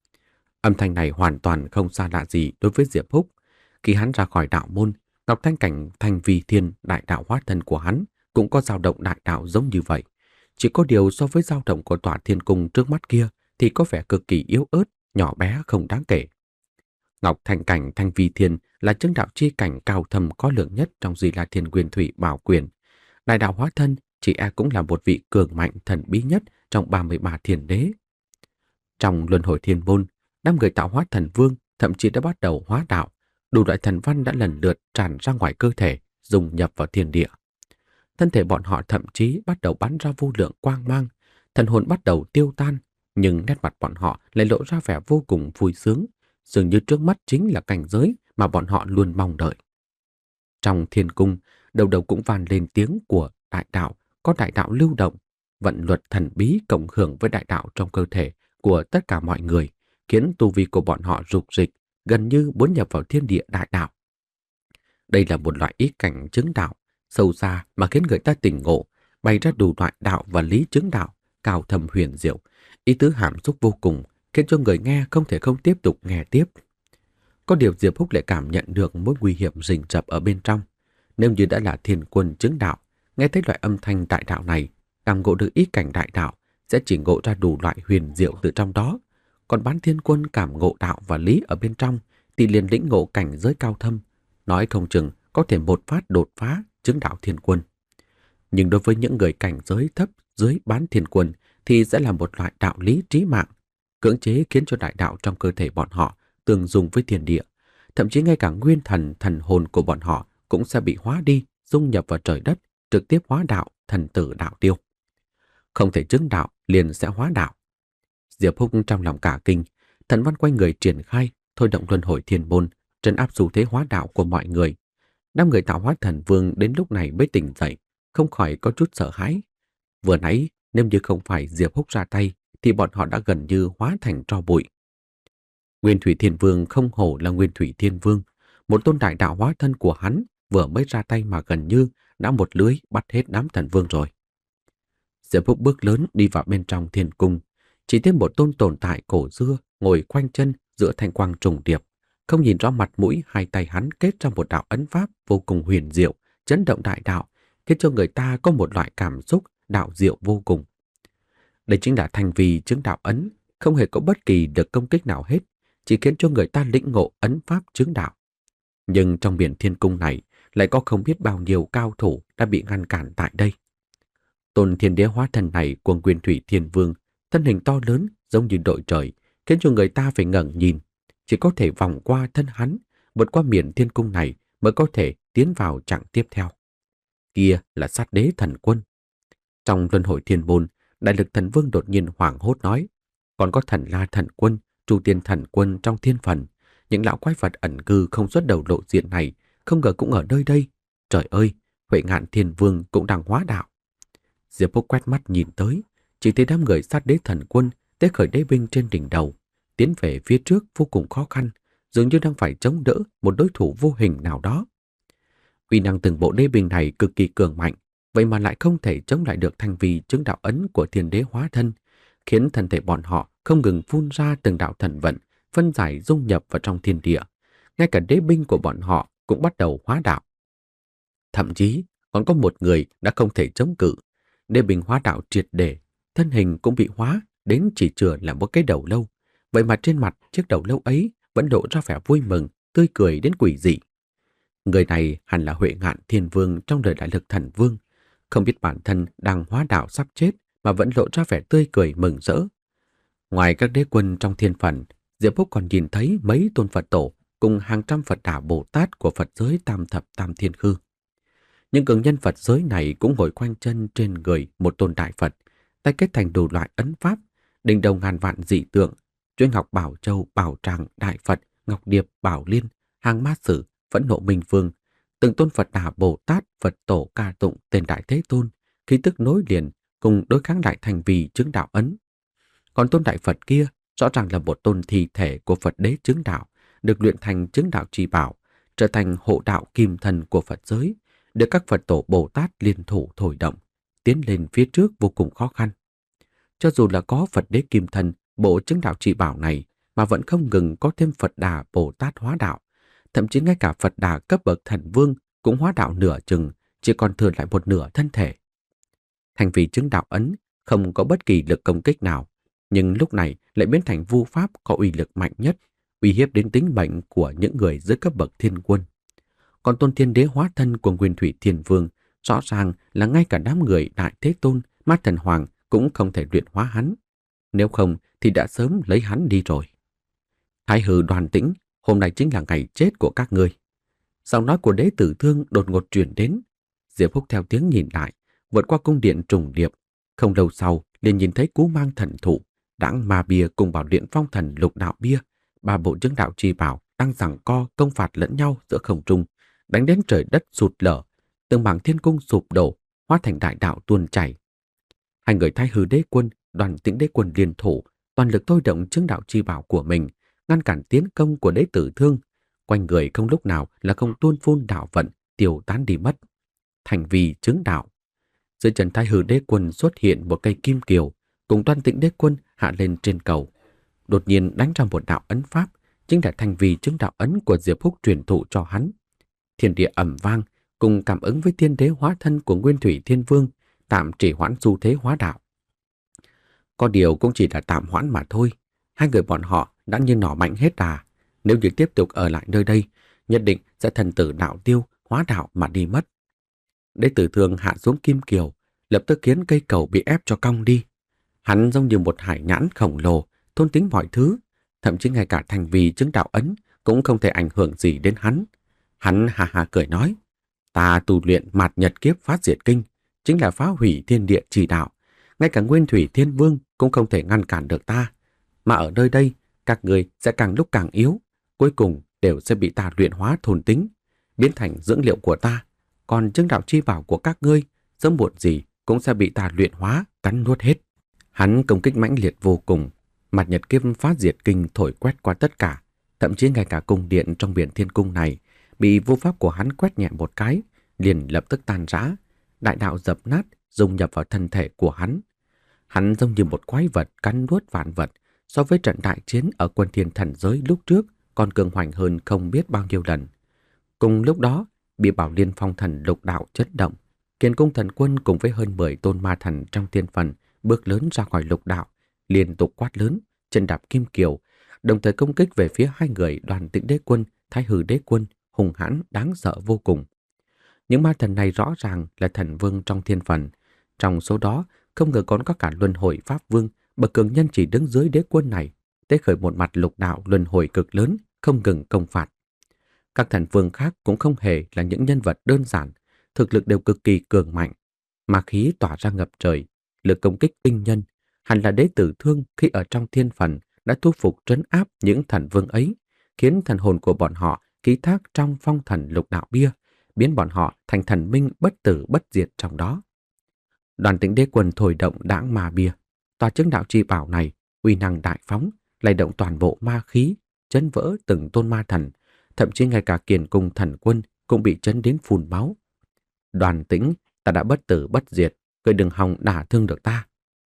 Âm thanh này hoàn toàn không xa lạ gì đối với Diệp Húc. Khi hắn ra khỏi đạo môn, Ngọc Thanh Cảnh thành vì thiên đại đạo hóa thân của hắn cũng có dao động đại đạo giống như vậy. Chỉ có điều so với dao động của tòa thiên cung trước mắt kia thì có vẻ cực kỳ yếu ớt, nhỏ bé không đáng kể. Ngọc Thanh Cảnh thành vì thiên là chứng đạo chi cảnh cao thâm có lượng nhất trong Di La Thiên Nguyên Thủy Bảo Quyền. Đại đạo hóa thân chỉ e cũng là một vị cường mạnh thần bí nhất trong ba mươi ba thiên đế. Trong luân hồi thiên môn, năm người tạo hóa thần vương thậm chí đã bắt đầu hóa đạo, đủ loại thần văn đã lần lượt tràn ra ngoài cơ thể, dung nhập vào thiên địa. Thân thể bọn họ thậm chí bắt đầu bắn ra vô lượng quang mang, thần hồn bắt đầu tiêu tan, nhưng nét mặt bọn họ lại lộ ra vẻ vô cùng vui sướng, dường như trước mắt chính là cảnh giới mà bọn họ luôn mong đợi. Trong thiên cung, đầu đầu cũng vang lên tiếng của đại đạo, có đại đạo lưu động, vận luật thần bí cộng hưởng với đại đạo trong cơ thể của tất cả mọi người, khiến tu vi của bọn họ rục rịch, gần như muốn nhập vào thiên địa đại đạo. Đây là một loại ý cảnh chứng đạo, sâu xa mà khiến người ta tỉnh ngộ, bày ra đủ loại đạo và lý chứng đạo, cao thâm huyền diệu, ý tứ hàm xúc vô cùng, khiến cho người nghe không thể không tiếp tục nghe tiếp. Có điều Diệp Húc lại cảm nhận được mối nguy hiểm rình rập ở bên trong. Nếu như đã là thiên quân chứng đạo, nghe thấy loại âm thanh đại đạo này, cảm ngộ được ý cảnh đại đạo, sẽ chỉ ngộ ra đủ loại huyền diệu từ trong đó. Còn bán thiên quân cảm ngộ đạo và lý ở bên trong, thì liền lĩnh ngộ cảnh giới cao thâm, nói không chừng có thể một phát đột phá chứng đạo thiên quân. Nhưng đối với những người cảnh giới thấp dưới bán thiên quân thì sẽ là một loại đạo lý trí mạng, cưỡng chế khiến cho đại đạo trong cơ thể bọn họ tương dung với thiên địa, thậm chí ngay cả nguyên thần thần hồn của bọn họ cũng sẽ bị hóa đi, dung nhập vào trời đất, trực tiếp hóa đạo, thần tử đạo tiêu. Không thể chứng đạo liền sẽ hóa đạo. Diệp Húc trong lòng cả kinh, thần văn quanh người triển khai, thôi động luân hồi thiên môn, trấn áp xu thế hóa đạo của mọi người. Năm người tạo hóa thần vương đến lúc này mới tỉnh dậy, không khỏi có chút sợ hãi. Vừa nãy, nếu như không phải Diệp Húc ra tay, thì bọn họ đã gần như hóa thành tro bụi. Nguyên Thủy Thiên Vương không hổ là Nguyên Thủy Thiên Vương, một tôn đại đạo hóa thân của hắn vừa mới ra tay mà gần như đã một lưới bắt hết đám thần vương rồi. Diệp Húc bước lớn đi vào bên trong thiên cung, chỉ thấy một tôn tồn tại cổ xưa ngồi khoanh chân giữa thanh quang trùng điệp, không nhìn rõ mặt mũi, hai tay hắn kết ra một đạo ấn pháp vô cùng huyền diệu, chấn động đại đạo, khiến cho người ta có một loại cảm xúc đạo diệu vô cùng. Đây chính là thành vì chứng đạo ấn, không hề có bất kỳ được công kích nào hết, chỉ khiến cho người ta lĩnh ngộ ấn pháp chứng đạo. Nhưng trong biển thiên cung này lại có không biết bao nhiêu cao thủ đã bị ngăn cản tại đây. Tôn thiên đế hóa thân này của Nguyên Thủy Thiên Vương, thân hình to lớn giống như đội trời, khiến cho người ta phải ngẩng nhìn, chỉ có thể vòng qua thân hắn, vượt qua miền thiên cung này mới có thể tiến vào chặng tiếp theo. Kia là sát đế thần quân. Trong luân hồi thiên môn, đại lực thần vương đột nhiên hoảng hốt nói, còn có thần la thần quân, tru tiên thần quân trong thiên phần, những lão quái vật ẩn cư không xuất đầu lộ diện này, không ngờ cũng ở nơi đây. Trời ơi, Huệ Ngạn Thiên Vương cũng đang hóa đạo. Diệp Húc quét mắt nhìn tới, chỉ thấy đám người sát đế thần quân tế khởi đế binh trên đỉnh đầu, tiến về phía trước vô cùng khó khăn, dường như đang phải chống đỡ một đối thủ vô hình nào đó. Uy năng từng bộ đế binh này cực kỳ cường mạnh, vậy mà lại không thể chống lại được thành vi chứng đạo ấn của thiên đế hóa thân, khiến thân thể bọn họ không ngừng phun ra từng đạo thần vận, phân giải dung nhập vào trong thiên địa. Ngay cả đế binh của bọn họ cũng bắt đầu hóa đạo. Thậm chí còn có một người đã không thể chống cự, đế binh hóa đạo triệt để, thân hình cũng bị hóa đến chỉ chừa là một cái đầu lâu. Vậy mà trên mặt chiếc đầu lâu ấy vẫn lộ ra vẻ vui mừng, tươi cười đến quỷ dị. Người này hẳn là Huệ Ngạn Thiên Vương trong đời Đại Lực Thần Vương, không biết bản thân đang hóa đạo sắp chết mà vẫn lộ ra vẻ tươi cười mừng rỡ. Ngoài các đế quân trong thiên phần, Diệp Phúc còn nhìn thấy mấy tôn Phật tổ cùng hàng trăm Phật Đà Bồ Tát của Phật giới Tam Thập Tam Thiên Khư. Những cường nhân Phật giới này cũng ngồi quanh chân trên người một tôn đại Phật, tay kết thành đủ loại ấn pháp, đỉnh đầu ngàn vạn dị tượng, chuỗi ngọc Bảo Châu, Bảo Tràng, Đại Phật, Ngọc Điệp, Bảo Liên, Hàng Ma Sử, Phẫn Nộ Minh Vương, từng tôn Phật Đà Bồ Tát, Phật tổ ca tụng tên Đại Thế Tôn, khí tức nối liền cùng đối kháng lại thành vì chứng đạo ấn. Còn tôn đại Phật kia rõ ràng là một tôn thi thể của Phật đế chứng đạo, được luyện thành chứng đạo trì bảo, trở thành hộ đạo kim thần của Phật giới, được các Phật tổ Bồ Tát liên thủ thổi động, tiến lên phía trước vô cùng khó khăn. Cho dù là có Phật đế kim thần, bộ chứng đạo trì bảo này mà vẫn không ngừng có thêm Phật Đà Bồ Tát hóa đạo, thậm chí ngay cả Phật Đà cấp bậc thần vương cũng hóa đạo nửa chừng, chỉ còn thừa lại một nửa thân thể. Thành vì chứng đạo ấn không có bất kỳ lực công kích nào, nhưng lúc này lại biến thành vu pháp có uy lực mạnh nhất, uy hiếp đến tính mệnh của những người dưới cấp bậc thiên quân. Còn tôn thiên đế hóa thân của Nguyên Thủy Thiên Vương rõ ràng là ngay cả đám người Đại Thế Tôn, Mát Thần Hoàng cũng không thể luyện hóa hắn. Nếu không thì đã sớm lấy hắn đi rồi. Thái hư Đoàn Tĩnh, hôm nay chính là ngày chết của các ngươi. Giọng nói của đế tử thương đột ngột truyền đến. Diệp Phúc theo tiếng nhìn lại, vượt qua cung điện trùng điệp. Không lâu sau, liền nhìn thấy Cú Mang Thần Thụ, Đãng Ma Bia cùng Bảo Điện Phong Thần Lục Đạo Bia, ba bộ chứng đạo chi bảo đang giằng co công phạt lẫn nhau giữa không trung, đánh đến trời đất sụt lở, từng mảng thiên cung sụp đổ, hóa thành đại đạo tuôn chảy. Hai người Thái hư đế quân, Đoàn Tĩnh đế quân liên thủ, toàn lực thôi động chứng đạo chi bảo của mình, ngăn cản tiến công của đế tử thương. Quanh người không lúc nào là không tuôn phun đạo vận, tiêu tán đi mất. Thành vì chứng đạo. Dưới chân Thái hư đế quân xuất hiện một cây kim kiều, cùng Đoàn Tĩnh đế quân hạ lên trên cầu. Đột nhiên đánh ra một đạo ấn pháp, chính là thành vì chứng đạo ấn của Diệp Phúc truyền thụ cho hắn. Thiên địa ầm vang, cùng cảm ứng với thiên đế hóa thân của Nguyên Thủy Thiên Vương, tạm trì hoãn xu thế hóa đạo. Có điều cũng chỉ là tạm hoãn mà thôi. Hai người bọn họ đã như nỏ mạnh hết đà. Nếu như tiếp tục ở lại nơi đây, nhất định sẽ thần tử đạo tiêu, hóa đạo mà đi mất. Đế tử thương hạ xuống kim kiều, lập tức khiến cây cầu bị ép cho cong đi. Hắn giống như một hải nhãn khổng lồ, thôn tính mọi thứ, thậm chí ngay cả thành vì chứng đạo ấn cũng không thể ảnh hưởng gì đến hắn. Hắn hà hà cười nói, ta tu luyện mạt nhật kiếp phát diệt kinh, chính là phá hủy thiên địa chỉ đạo. Ngay cả Nguyên Thủy Thiên Vương cũng không thể ngăn cản được ta. Mà ở nơi đây, các người sẽ càng lúc càng yếu, cuối cùng đều sẽ bị ta luyện hóa thôn tính, biến thành dưỡng liệu của ta. Còn chứng đạo chi bảo của các ngươi, sớm muộn gì cũng sẽ bị ta luyện hóa, cắn nuốt hết. Hắn công kích mãnh liệt vô cùng, mặt nhật kiếp phát diệt kinh thổi quét qua tất cả, thậm chí ngay cả cung điện trong biển thiên cung này bị vô pháp của hắn quét nhẹ một cái, liền lập tức tan rã, đại đạo dập nát, dung nhập vào thân thể của hắn. Hắn giống như một quái vật cắn nuốt vạn vật, so với trận đại chiến ở quân thiên thần giới lúc trước còn cường hoành hơn không biết bao nhiêu lần. Cùng lúc đó, bị Bảo Liên Phong Thần Lục Đạo chấn động, Kiền Cung Thần Quân cùng với hơn mười tôn ma thần trong thiên phần bước lớn ra khỏi lục đạo, liên tục quát lớn, chân đạp kim kiều, đồng thời công kích về phía hai người Đoàn Tĩnh đế quân, Thái hư đế quân, hùng hãn đáng sợ vô cùng. Những ma thần này rõ ràng là thần vương trong thiên phần, trong số đó không ngờ còn có cả luân hồi pháp vương, bậc cường nhân chỉ đứng dưới đế quân này, tế khởi một mặt lục đạo luân hồi cực lớn, không ngừng công phạt. Các thần vương khác cũng không hề là những nhân vật đơn giản, thực lực đều cực kỳ cường mạnh, ma khí tỏa ra ngập trời, lực công kích tinh nhân. Hẳn là đế tử thương khi ở trong thiên phần đã thu phục trấn áp những thần vương ấy, khiến thần hồn của bọn họ ký thác trong phong thần lục đạo bia, biến bọn họ thành thần minh bất tử bất diệt trong đó. Đoàn Tĩnh đế quân thổi động Đãng Ma Bia, tòa chứng đạo chi bảo này uy năng đại phóng, lay động toàn bộ ma khí, chấn vỡ từng tôn ma thần, thậm chí ngay cả Kiền Cung thần quân cũng bị chấn đến phun máu. Đoàn Tĩnh, ta đã bất tử bất diệt, ngươi đừng hòng đả thương được ta.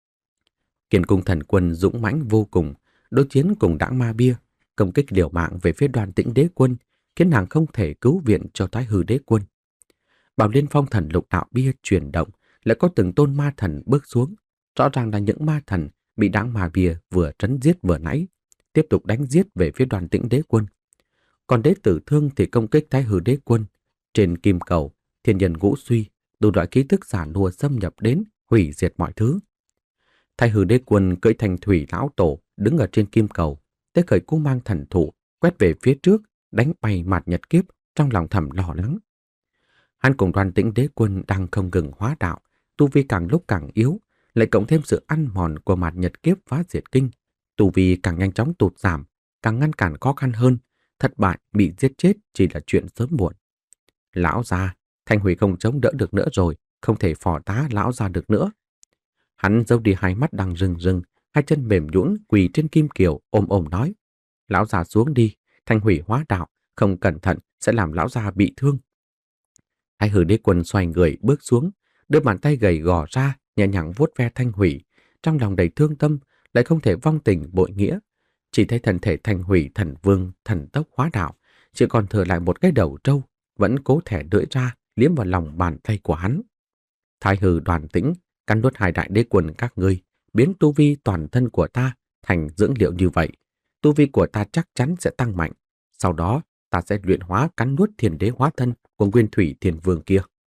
Kiền Cung thần quân dũng mãnh vô cùng, đối chiến cùng Đãng Ma Bia, công kích liều mạng về phía Đoàn Tĩnh đế quân, khiến nàng không thể cứu viện cho Thái Hư đế quân. Bảo Liên Phong thần lục đạo bia chuyển động, lại có từng tôn ma thần bước xuống, rõ ràng là những ma thần bị Đãng Ma Bia vừa trấn giết vừa nãy, tiếp tục đánh giết về phía Đoàn Tĩnh đế quân. Còn Đế Tử Thương thì công kích Thái Hư đế quân. Trên kim cầu, thiên nhân ngũ suy, đủ loại ký thức giả nua xâm nhập đến, hủy diệt mọi thứ. Thái Hư đế quân cưỡi thành thủy lão tổ đứng ở trên kim cầu, tế khởi cú mang thần thủ, quét về phía trước, đánh bay Mạt Nhật Kiếp, trong lòng thầm lo lắng. Hắn cùng Đoàn Tĩnh đế quân đang không ngừng hóa đạo, tu vi càng lúc càng yếu, lại cộng thêm sự ăn mòn của Mạt Nhật Kiếp phá diệt kinh, tu vi càng nhanh chóng tụt giảm, càng ngăn cản khó khăn hơn, thất bại bị giết chết chỉ là chuyện sớm muộn. Lão gia, Thanh Hủy không chống đỡ được nữa rồi, không thể phò tá lão gia được nữa. Hắn giấu đi hai mắt đang rưng rưng, hai chân mềm nhũn quỳ trên kim kiều ôm ôm nói: "Lão gia xuống đi, Thanh Hủy hóa đạo, không cẩn thận sẽ làm lão gia bị thương." Thái Hư đế quân xoay người bước xuống, đưa bàn tay gầy gò ra, nhẹ nhàng vuốt ve Thanh Hủy, trong lòng đầy thương tâm, lại không thể vong tình bội nghĩa. Chỉ thấy thân thể Thanh Hủy thần vương thần tốc hóa đạo, chỉ còn thừa lại một cái đầu trâu, vẫn cố thẻ lưỡi ra, liếm vào lòng bàn tay của hắn. Thái Hư Đoàn Tĩnh, cắn nuốt hai đại đế quân các ngươi, biến tu vi toàn thân của ta thành dưỡng liệu như vậy. Tu vi của ta chắc chắn sẽ tăng mạnh. Sau đó, ta sẽ luyện hóa cắn nuốt thiên đế hóa thân của Nguyên Thủy Thiên Vương kia.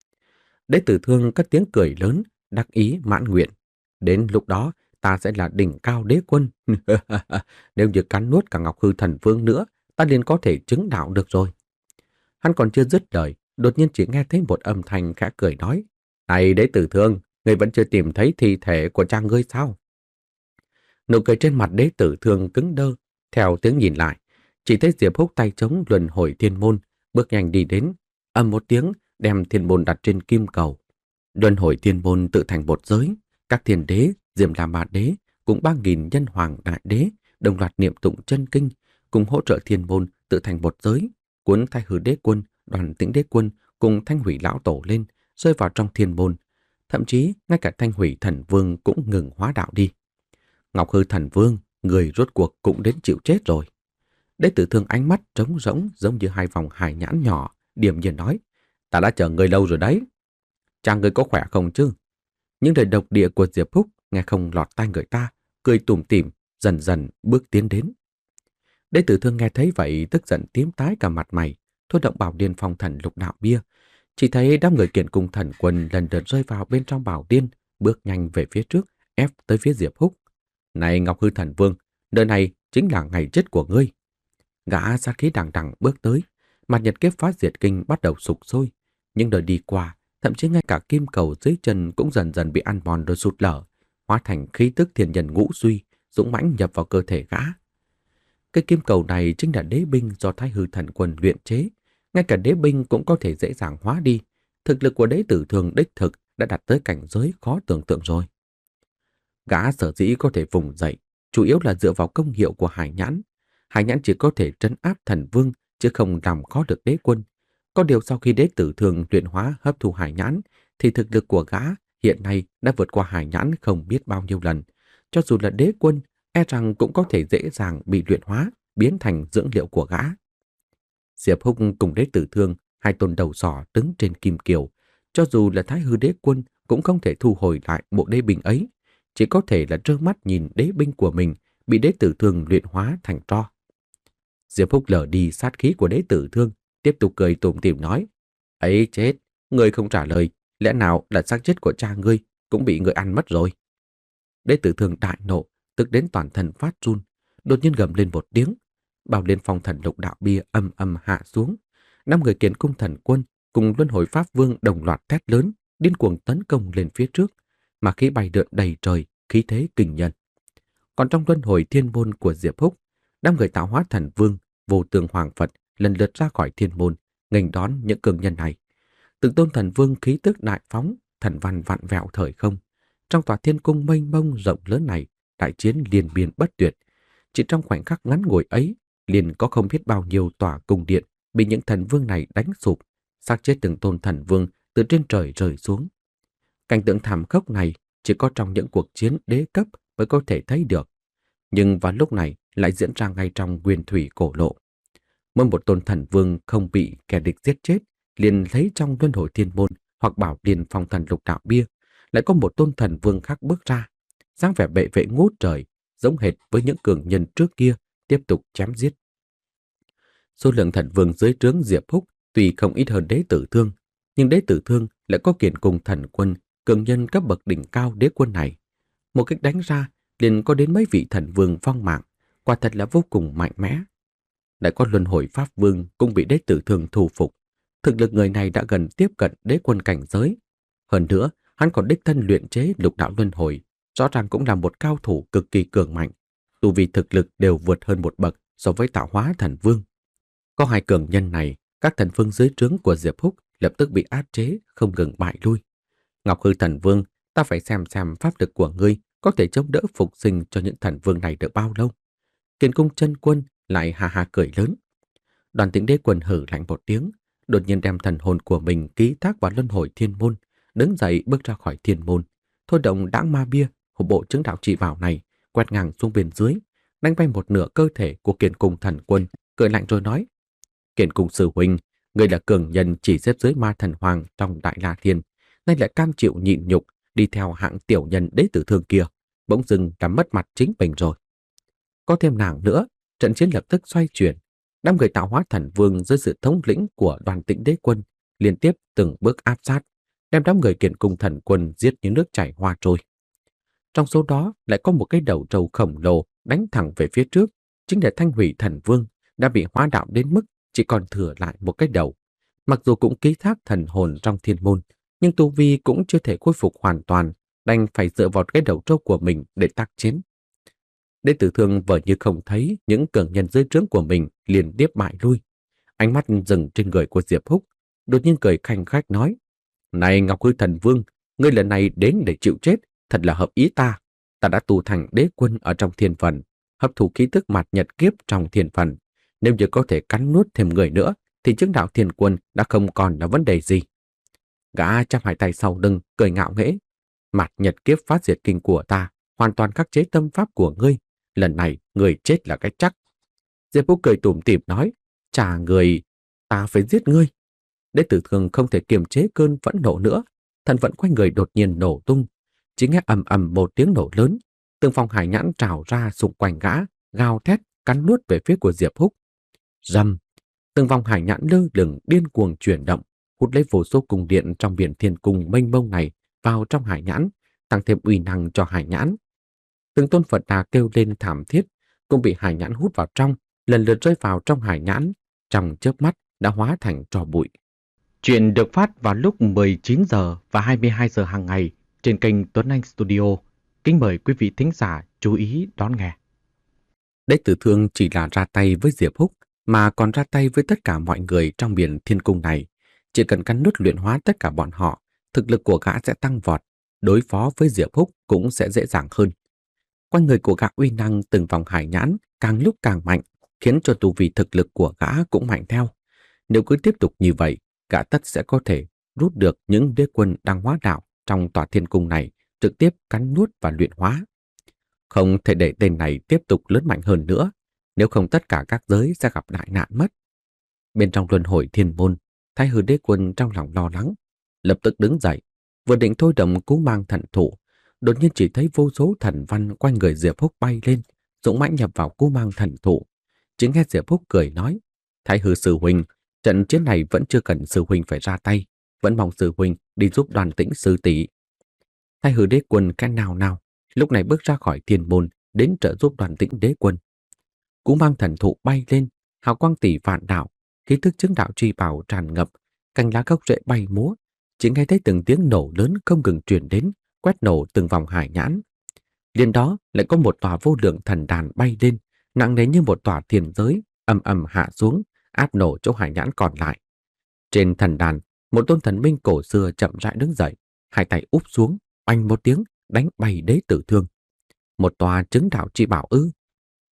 Đế Tử Thương cất tiếng cười lớn, đắc ý mãn nguyện. Đến lúc đó, ta sẽ là đỉnh cao đế quân. Nếu như cắn nuốt cả Ngọc Hư Thần Vương nữa, ta liền có thể chứng đạo được rồi. Hắn còn chưa dứt lời, đột nhiên chỉ nghe thấy một âm thanh khẽ cười nói: "Này Đế Tử Thương, ngươi vẫn chưa tìm thấy thi thể của cha ngươi sao?" Nụ cười trên mặt Đế Tử Thương cứng đơ, theo tiếng nhìn lại, chỉ thấy Diệp Húc tay chống luân hồi thiên môn, bước nhanh đi đến, ầm một tiếng đem thiên môn đặt trên kim cầu. Luân hồi thiên môn tự thành một giới, các thiên đế, Diêm La Ma đế cùng ba nghìn nhân hoàng đại đế đồng loạt niệm tụng chân kinh, cùng hỗ trợ thiên môn tự thành một giới, cuốn Thái Hư đế quân, Đoàn Tĩnh đế quân cùng Thanh Hủy lão tổ lên, rơi vào trong thiên môn. Thậm chí ngay cả Thanh Hủy thần vương cũng ngừng hóa đạo đi. Ngọc Hư thần vương, người rốt cuộc cũng đến chịu chết rồi. Đế Tử Thương ánh mắt trống rỗng giống như hai vòng hải nhãn nhỏ, điềm nhiên nói: "Ta đã chờ người lâu rồi đấy. Cha người có khỏe không chứ?" Những lời độc địa của Diệp Húc nghe không lọt tai người ta, cười tủm tỉm, dần dần bước tiến đến. Đế Tử Thương nghe thấy vậy tức giận tím tái cả mặt mày, thôi động Bảo Điên Phong thần lục đạo bia. Chỉ thấy đám người Kiền Cung thần quân lần lượt rơi vào bên trong Bảo Điên, bước nhanh về phía trước, ép tới phía Diệp Húc. "Này Ngọc Hư thần vương, nơi này chính là ngày chết của ngươi." Gã sát khí đằng đằng bước tới, Mạt Nhật Kiếp phá diệt kinh bắt đầu sục sôi. Nhưng đời đi qua, thậm chí ngay cả kim cầu dưới chân cũng dần dần bị ăn mòn rồi sụt lở, hóa thành khí tức thiên nhân ngũ suy, dũng mãnh nhập vào cơ thể gã. Cái kim cầu này chính là đế binh do Thái Hư thần quân luyện chế, ngay cả đế binh cũng có thể dễ dàng hóa đi. Thực lực của Đế Tử Thương đích thực đã đạt tới cảnh giới khó tưởng tượng rồi. Gã sở dĩ có thể vùng dậy, chủ yếu là dựa vào công hiệu của hải nhãn. Hải nhãn chỉ có thể trấn áp thần vương, chứ không làm khó được đế quân. Có điều sau khi Đế Tử Thương luyện hóa hấp thu hải nhãn, thì thực lực của gã hiện nay đã vượt qua hải nhãn không biết bao nhiêu lần. Cho dù là đế quân, e rằng cũng có thể dễ dàng bị luyện hóa, biến thành dưỡng liệu của gã. Diệp Húc cùng Đế Tử Thương, hai tôn đầu sỏ đứng trên kim kiều, cho dù là Thái Hư đế quân cũng không thể thu hồi lại bộ đế binh ấy, chỉ có thể là trơ mắt nhìn đế binh của mình bị Đế Tử Thương luyện hóa thành tro. Diệp Húc lờ đi sát khí của Đế Tử Thương, tiếp tục cười tủm tỉm nói: "Ấy chết, ngươi không trả lời, lẽ nào là xác chết của cha ngươi cũng bị ngươi ăn mất rồi?" Đế Tử Thương đại nộ, tức đến toàn thân phát run, đột nhiên gầm lên một tiếng. Bảo Liên Phong thần lục đạo bia âm âm hạ xuống. Năm người Kiền Cung thần quân cùng Luân Hồi Pháp Vương đồng loạt thét lớn, điên cuồng tấn công lên phía trước, mà khí bay lượn đầy trời, khí thế kinh nhân. Còn trong Luân Hồi Thiên Môn của Diệp Húc, năm người tạo hóa thần vương, Vô Tương Hoàng Phật lần lượt ra khỏi thiên môn, nghênh đón những cường nhân này. Từng tôn thần vương khí tức đại phóng, thần văn vạn vẹo thời không. Trong tòa thiên cung mênh mông rộng lớn này, đại chiến liên miên bất tuyệt. Chỉ trong khoảnh khắc ngắn ngủi ấy, liền có không biết bao nhiêu tòa cung điện bị những thần vương này đánh sụp, xác chết từng tôn thần vương từ trên trời rơi xuống. Cảnh tượng thảm khốc này chỉ có trong những cuộc chiến đế cấp mới có thể thấy được, nhưng vào lúc này lại diễn ra ngay trong nguyên thủy cổ lộ. Mỗi một tôn thần vương không bị kẻ địch giết chết, liền lấy trong luân hồi thiên môn hoặc bảo điền phong thần lục đạo bia, lại có một tôn thần vương khác bước ra, dáng vẻ bệ vệ ngút trời, giống hệt với những cường nhân trước kia, tiếp tục chém giết. Số lượng thần vương dưới trướng Diệp Húc tuy không ít hơn Đế Tử Thương, nhưng Đế Tử Thương lại có kiền cùng thần quân, cường nhân cấp bậc đỉnh cao đế quân này. Một cách đánh ra, liền có đến mấy vị thần vương vong mạng, quả thật là vô cùng mạnh mẽ. Lại có luân hồi pháp vương cũng bị Đế Tử Thương thu phục. Thực lực người này đã gần tiếp cận đế quân cảnh giới. Hơn nữa, hắn còn đích thân luyện chế lục đạo luân hồi, rõ ràng cũng là một cao thủ cực kỳ cường mạnh. Tu vi thực lực đều vượt hơn một bậc so với tạo hóa thần vương. Có hai cường nhân này, các thần vương dưới trướng của Diệp Húc lập tức bị áp chế, không ngừng bại lui. Ngọc Hư thần vương, ta phải xem xem pháp lực của ngươi có thể chống đỡ phục sinh cho những thần vương này được bao lâu. Kiền cung chân quân lại hà hà cười lớn. Đoàn Tĩnh Đế quân hử lạnh một tiếng, đột nhiên đem thần hồn của mình ký thác vào luân hồi thiên môn, đứng dậy bước ra khỏi thiên môn, thôi động đãng ma bia, hộp bộ chứng đạo trị bảo này, quét ngang xuống bên dưới, đánh bay một nửa cơ thể của Kiền cung thần quân, cười lạnh rồi nói: Kiền cung sư huynh, người là cường nhân chỉ xếp dưới ma thần hoàng trong Đại La Thiên, nay lại cam chịu nhịn nhục đi theo hạng tiểu nhân Đế Tử Thương kia, bỗng dưng đã mất mặt chính mình rồi. Có thêm nàng nữa, trận chiến lập tức xoay chuyển. Đám người tạo hóa thần vương dưới sự thống lĩnh của Đoàn Tĩnh Đế quân liên tiếp từng bước áp sát, đem đám người Kiền cung thần quân giết như nước chảy hoa trôi. Trong số đó lại có một cái đầu trâu khổng lồ đánh thẳng về phía trước, chính là Thanh Hủy thần vương đã bị hóa đạo đến mức chỉ còn thừa lại một cái đầu. Mặc dù cũng ký thác thần hồn trong thiên môn, nhưng tu vi cũng chưa thể khôi phục hoàn toàn, đành phải dựa vào cái đầu trâu của mình để tác chiến. Đế Tử Thương vờ như không thấy những cường nhân dưới trướng của mình liền tiếp bại lui. Ánh mắt dừng trên người của Diệp Húc, đột nhiên cười khanh khách nói: Này Ngọc Hư thần vương, ngươi lần này đến để chịu chết, thật là hợp ý ta. Ta đã tu thành đế quân ở trong thiên phần, hấp thụ khí tức mạt nhật kiếp trong thiên phần. Nếu như có thể cắn nuốt thêm người nữa, thì chứng đạo thiên quân đã không còn là vấn đề gì. Gã chắp hai tay sau lưng, cười ngạo nghễ: Mạt nhật kiếp phát diệt kinh của ta, hoàn toàn khắc chế tâm pháp của ngươi. Lần này, người chết là cái chắc. Diệp Húc cười tủm tỉm nói: Chà người, ta phải giết ngươi. Đế Tử Thương không thể kiềm chế cơn phẫn nộ nữa, thần vận quanh người đột nhiên nổ tung. Chỉ nghe ầm ầm một tiếng nổ lớn, từng phong hải nhãn trào ra xung quanh gã, gào thét cắn nuốt về phía của Diệp Húc. Rầm, từng vòng hải nhãn lơ lửng điên cuồng chuyển động, hút lấy vô số cung điện trong biển thiên cung mênh mông này vào trong hải nhãn, tăng thêm uy năng cho hải nhãn. Từng tôn Phật đà kêu lên thảm thiết, cũng bị hải nhãn hút vào trong, lần lượt rơi vào trong hải nhãn, trong chớp mắt đã hóa thành tro bụi. Chuyện được phát vào lúc mười chín giờ và hai mươi hai giờ hàng ngày trên kênh Tuấn Anh Studio. Kính mời quý vị thính giả chú ý đón nghe. Đế Tử Thương chỉ là ra tay với Diệp Húc, mà còn ra tay với tất cả mọi người trong biển thiên cung này. Chỉ cần cắn nuốt luyện hóa tất cả bọn họ, thực lực của gã sẽ tăng vọt, đối phó với Diệp Húc cũng sẽ dễ dàng hơn. Quanh người của gã uy năng từng vòng hải nhãn càng lúc càng mạnh, khiến cho tu vi thực lực của gã cũng mạnh theo. Nếu cứ tiếp tục như vậy, gã tất sẽ có thể rút được những đế quân đang hóa đạo trong tòa thiên cung này, trực tiếp cắn nuốt và luyện hóa. Không thể để tên này tiếp tục lớn mạnh hơn nữa, nếu không tất cả các giới sẽ gặp đại nạn mất. Bên trong luân hồi thiên môn, Thái Hư Đế quân trong lòng lo lắng, lập tức đứng dậy, vừa định thôi động Cú Mang thần thụ, đột nhiên chỉ thấy vô số thần văn quanh người Diệp Húc bay lên, dũng mãnh nhập vào Cú Mang thần thụ. Chỉ nghe Diệp Húc cười nói: Thái Hư sư huynh, trận chiến này vẫn chưa cần sư huynh phải ra tay, vẫn mong sư huynh đi giúp Đoàn Tĩnh sư tỷ. Thái Hư Đế quân cái nào nào lúc này bước ra khỏi thiên môn đến trợ giúp Đoàn Tĩnh Đế quân. Cú Mang thần thụ bay lên, hào quang tỷ vạn đạo, khí thức chứng đạo truy bảo tràn ngập, cành lá gốc rễ bay múa, chỉ nghe thấy từng tiếng nổ lớn không ngừng truyền đến, quét nổ từng vòng hải nhãn. Liền đó lại có một tòa vô lượng thần đàn bay lên, nặng nề như một tòa thiên giới, ầm ầm hạ xuống, áp nổ chỗ hải nhãn còn lại. Trên thần đàn, một tôn thần minh cổ xưa chậm rãi đứng dậy, hai tay úp xuống, oanh một tiếng đánh bay Đế Tử Thương. Một tòa chứng đạo chi bảo ư?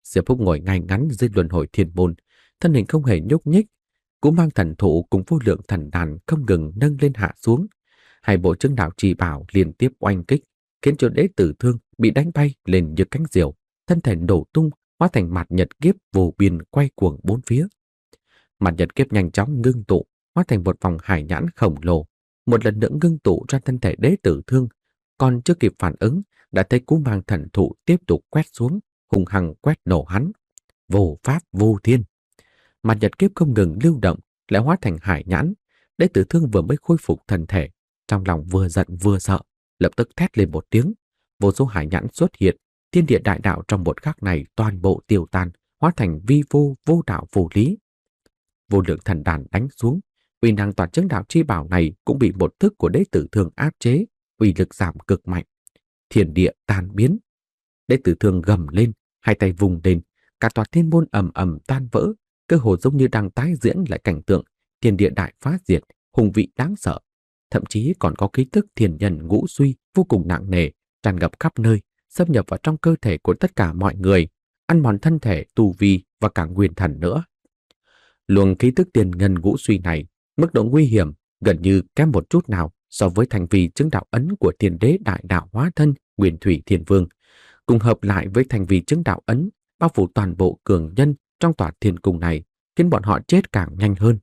Diệp Phúc ngồi ngay ngắn dưới luân hồi thiên môn, thân hình không hề nhúc nhích. Cú mang thần thụ cùng vô lượng thần đàn không ngừng nâng lên hạ xuống. Hai bộ chứng đạo trì bảo liên tiếp oanh kích, khiến cho Đế Tử Thương bị đánh bay lên như cánh diều, thân thể nổ tung, hóa thành mặt nhật kiếp vô biên quay cuồng bốn phía. Mặt nhật kiếp nhanh chóng ngưng tụ, hóa thành một vòng hải nhãn khổng lồ, một lần nữa ngưng tụ ra thân thể Đế Tử Thương. Còn chưa kịp phản ứng, đã thấy cú mang thần thụ tiếp tục quét xuống, hùng hăng quét nổ hắn. Vô pháp vô thiên. Mặt nhật kiếp không ngừng lưu động, lại hóa thành hải nhãn. Đế Tử Thương vừa mới khôi phục thân thể, trong lòng vừa giận vừa sợ, lập tức thét lên một tiếng. Vô số hải nhãn xuất hiện, thiên địa đại đạo trong một khắc này toàn bộ tiêu tan, hóa thành vi vô vô đạo vô lý. Vô lượng thần đàn đánh xuống, uy năng toàn chứng đạo chi bảo này cũng bị một thức của Đế Tử Thương áp chế, uy lực giảm cực mạnh. Thiên địa tan biến. Đế Tử Thương gầm lên, hai tay vùng lên, cả tòa thiên môn ầm ầm tan vỡ, cơ hồ giống như đang tái diễn lại cảnh tượng thiên địa đại phá diệt, hùng vị đáng sợ. Thậm chí còn có khí tức thiên nhân ngũ suy vô cùng nặng nề, tràn ngập khắp nơi, xâm nhập vào trong cơ thể của tất cả mọi người, ăn mòn thân thể, tu vi và cả nguyên thần nữa. Luồng khí tức tiền ngân ngũ suy này, mức độ nguy hiểm gần như kém một chút nào so với thành vi chứng đạo ấn của Thiên Đế đại đạo hóa thân Nguyên Thủy Thiên Vương, cùng hợp lại với thành vi chứng đạo ấn bao phủ toàn bộ cường nhân trong tòa thiên cung này, khiến bọn họ chết càng nhanh hơn.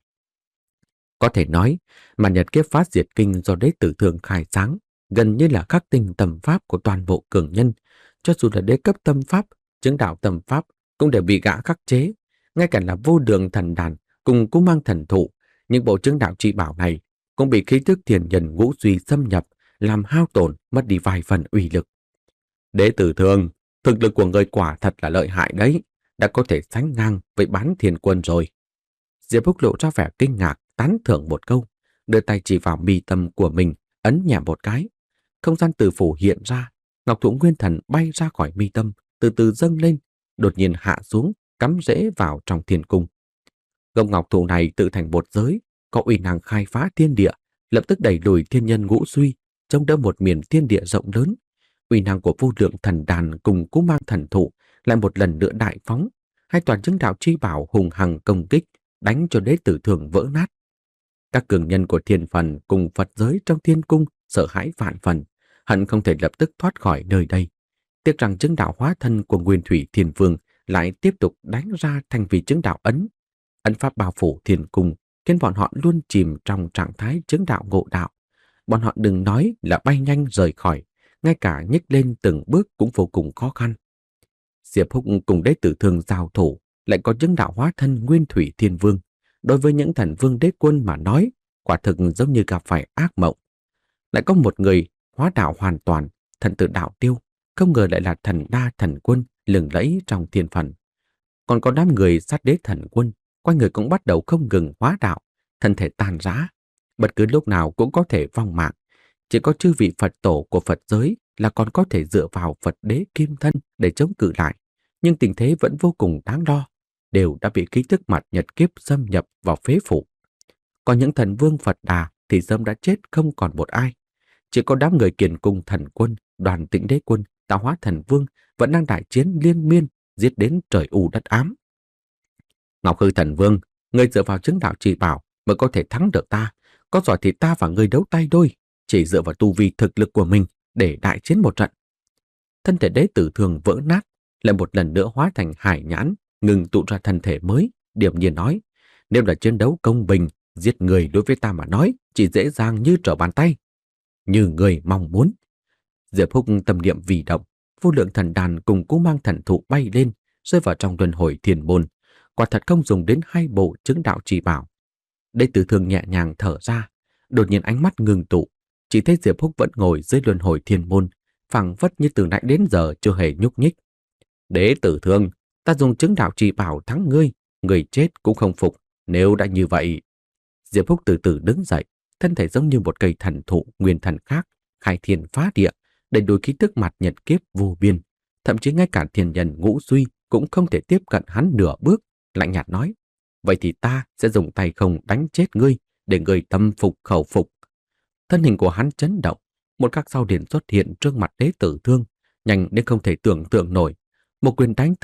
Có thể nói, mà nhật kiếp phá diệt kinh do Đế Tử Thương khai sáng gần như là khắc tinh tâm pháp của toàn bộ cường nhân. Cho dù là đế cấp tâm pháp, chứng đạo tâm pháp cũng đều bị gã khắc chế. Ngay cả là vô đường thần đàn cùng cú mang thần thụ, những bộ chứng đạo trị bảo này cũng bị khí tức thiền nhân ngũ suy xâm nhập, làm hao tổn, mất đi vài phần uy lực. Đế Tử Thương, thực lực của người quả thật là lợi hại đấy, đã có thể sánh ngang với Bán Thiên Quân rồi. Diệp Phúc lộ ra vẻ kinh ngạc, tán thưởng một câu, đưa tay chỉ vào mi tâm của mình, ấn nhẹ một cái. Không gian từ phủ hiện ra, ngọc thụ nguyên thần bay ra khỏi mi tâm, từ từ dâng lên, đột nhiên hạ xuống, cắm rễ vào trong thiên cung. Gốc ngọc thụ này tự thành một giới, có uy năng khai phá thiên địa, lập tức đẩy lùi thiên nhân ngũ suy, chống đỡ một miền thiên địa rộng lớn. Uy năng của vô lượng thần đàn cùng cú mang thần thụ lại một lần nữa đại phóng, hai toàn chứng đạo chi bảo hùng hằng công kích, đánh cho Đế Tử Thương vỡ nát. Các cường nhân của thiên phần cùng Phật giới trong thiên cung sợ hãi vạn phần, hận không thể lập tức thoát khỏi nơi đây. Tiếc rằng chứng đạo hóa thân của Nguyên Thủy Thiên Vương lại tiếp tục đánh ra thành vì chứng đạo ấn. Ấn pháp bao phủ thiên cung khiến bọn họ luôn chìm trong trạng thái chứng đạo ngộ đạo. Bọn họ đừng nói là bay nhanh rời khỏi, ngay cả nhích lên từng bước cũng vô cùng khó khăn. Diệp Húc cùng Đế Tử Thương giao thủ, lại có chứng đạo hóa thân Nguyên Thủy Thiên Vương. Đối với những thần vương đế quân mà nói, quả thực giống như gặp phải ác mộng. Lại có một người hóa đạo hoàn toàn, thần tử đạo tiêu, không ngờ lại là thần đa thần quân lừng lẫy trong thiên phần. Còn có đám người sát đế thần quân, quanh người cũng bắt đầu không ngừng hóa đạo, thân thể tàn rã, bất cứ lúc nào cũng có thể vong mạng. Chỉ có chư vị Phật tổ của Phật giới là còn có thể dựa vào Phật đế kim thân để chống cự lại, nhưng tình thế vẫn vô cùng đáng lo, đều đã bị khí tức mặt nhật kiếp xâm nhập vào phế phủ. Còn những thần vương Phật Đà thì sớm đã chết không còn một ai. Chỉ có đám người Kiền Cung thần quân, Đoàn Tĩnh đế quân, Tạo Hóa thần vương vẫn đang đại chiến liên miên, giết đến trời u đất ám. Ngọc Hư thần vương, ngươi dựa vào chứng đạo trì bảo mới có thể thắng được ta. Có giỏi thì ta và ngươi đấu tay đôi, chỉ dựa vào tu vi thực lực của mình để đại chiến một trận. Thân thể Đế Tử Thương vỡ nát, lại một lần nữa hóa thành hải nhãn, ngừng tụ ra thân thể mới, điềm nhiên nói: nếu là chiến đấu công bình, giết người đối với ta mà nói chỉ dễ dàng như trở bàn tay. Như người mong muốn. Diệp Húc tâm niệm vì động, vô lượng thần đàn cùng cú mang thần thụ bay lên, rơi vào trong luân hồi thiên môn. Quả thật không dùng đến hai bộ chứng đạo trì bảo. Đế Tử Thương nhẹ nhàng thở ra, đột nhiên ánh mắt ngừng tụ, chỉ thấy Diệp Húc vẫn ngồi dưới luân hồi thiên môn, phảng phất như từ nãy đến giờ chưa hề nhúc nhích. Đế Tử Thương, ta dùng chứng đạo trì bảo thắng ngươi, người chết cũng không phục. Nếu đã như vậy... Diệp Húc từ từ đứng dậy, thân thể giống như một cây thần thụ nguyên thần khác, khai thiên phá địa, đẩy đuổi khí tức mặt nhật kiếp vô biên. Thậm chí ngay cả thiên nhân ngũ suy cũng không thể tiếp cận hắn nửa bước, lạnh nhạt nói: vậy thì ta sẽ dùng tay không đánh chết ngươi, để ngươi tâm phục khẩu phục. Thân hình của hắn chấn động, một khắc sau liền xuất hiện trước mặt Đế Tử Thương, nhanh đến không thể tưởng tượng nổi. Một quyền đánh tới,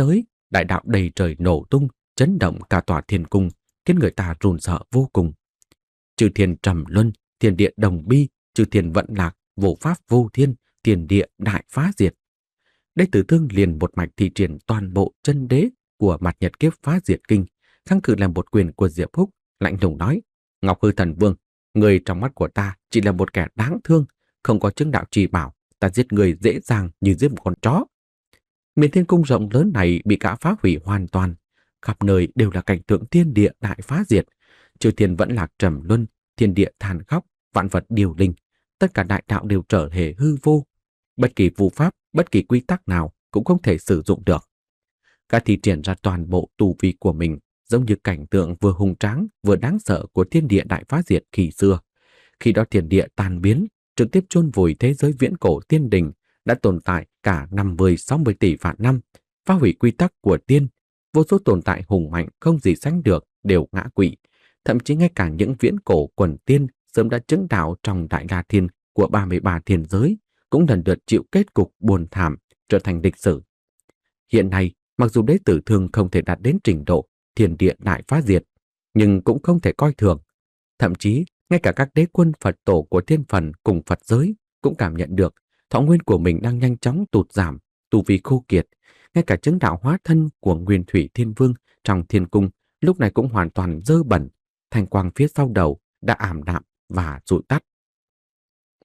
Đại đạo đầy trời nổ tung, chấn động cả tòa thiên cung, khiến người ta run sợ vô cùng. Chư thiên trầm luân, thiên địa đồng bi, chư thiên vận lạc, vô pháp vô thiên, thiên địa đại phá diệt. Đế Tử Thương liền một mạch thi triển toàn bộ chân đế của mặt nhật kiếp phá diệt kinh, kháng cự làm một quyền của Diệp Húc, lạnh lùng nói: Ngọc Hư Thần Vương, người trong mắt của ta chỉ là một kẻ đáng thương, không có chứng đạo trì bảo, ta giết người dễ dàng như giết một con chó. Miền thiên cung rộng lớn này bị cả phá hủy hoàn toàn, khắp nơi đều là cảnh tượng thiên địa đại phá diệt, chư thiên vẫn lạc trầm luân, thiên địa than khóc, vạn vật điều linh, tất cả đại đạo đều trở hề hư vô. Bất kỳ vụ pháp, bất kỳ quy tắc nào cũng không thể sử dụng được. Cả thi triển ra toàn bộ tu vi của mình, giống như cảnh tượng vừa hùng tráng vừa đáng sợ của thiên địa đại phá diệt khi xưa. Khi đó thiên địa tan biến, trực tiếp chôn vùi thế giới viễn cổ tiên đình đã tồn tại cả năm mươi sáu mươi tỷ vạn năm, phá hủy quy tắc của tiên, vô số tồn tại hùng mạnh không gì sánh được đều ngã quỵ, thậm chí ngay cả những viễn cổ quần tiên sớm đã chứng đạo trong đại la thiên của ba mươi ba thiên giới cũng lần lượt chịu kết cục buồn thảm, trở thành lịch sử. Hiện nay, mặc dù Đế Tử Thương không thể đạt đến trình độ thiên địa đại phá diệt, nhưng cũng không thể coi thường. Thậm chí, ngay cả các đế quân Phật tổ của thiên phần cùng Phật giới cũng cảm nhận được thọ nguyên của mình đang nhanh chóng tụt giảm, tu vi khô kiệt. Ngay cả chứng đạo hóa thân của Nguyên Thủy Thiên Vương trong thiên cung lúc này cũng hoàn toàn dơ bẩn, thanh quang phía sau đầu đã ảm đạm và dụi tắt.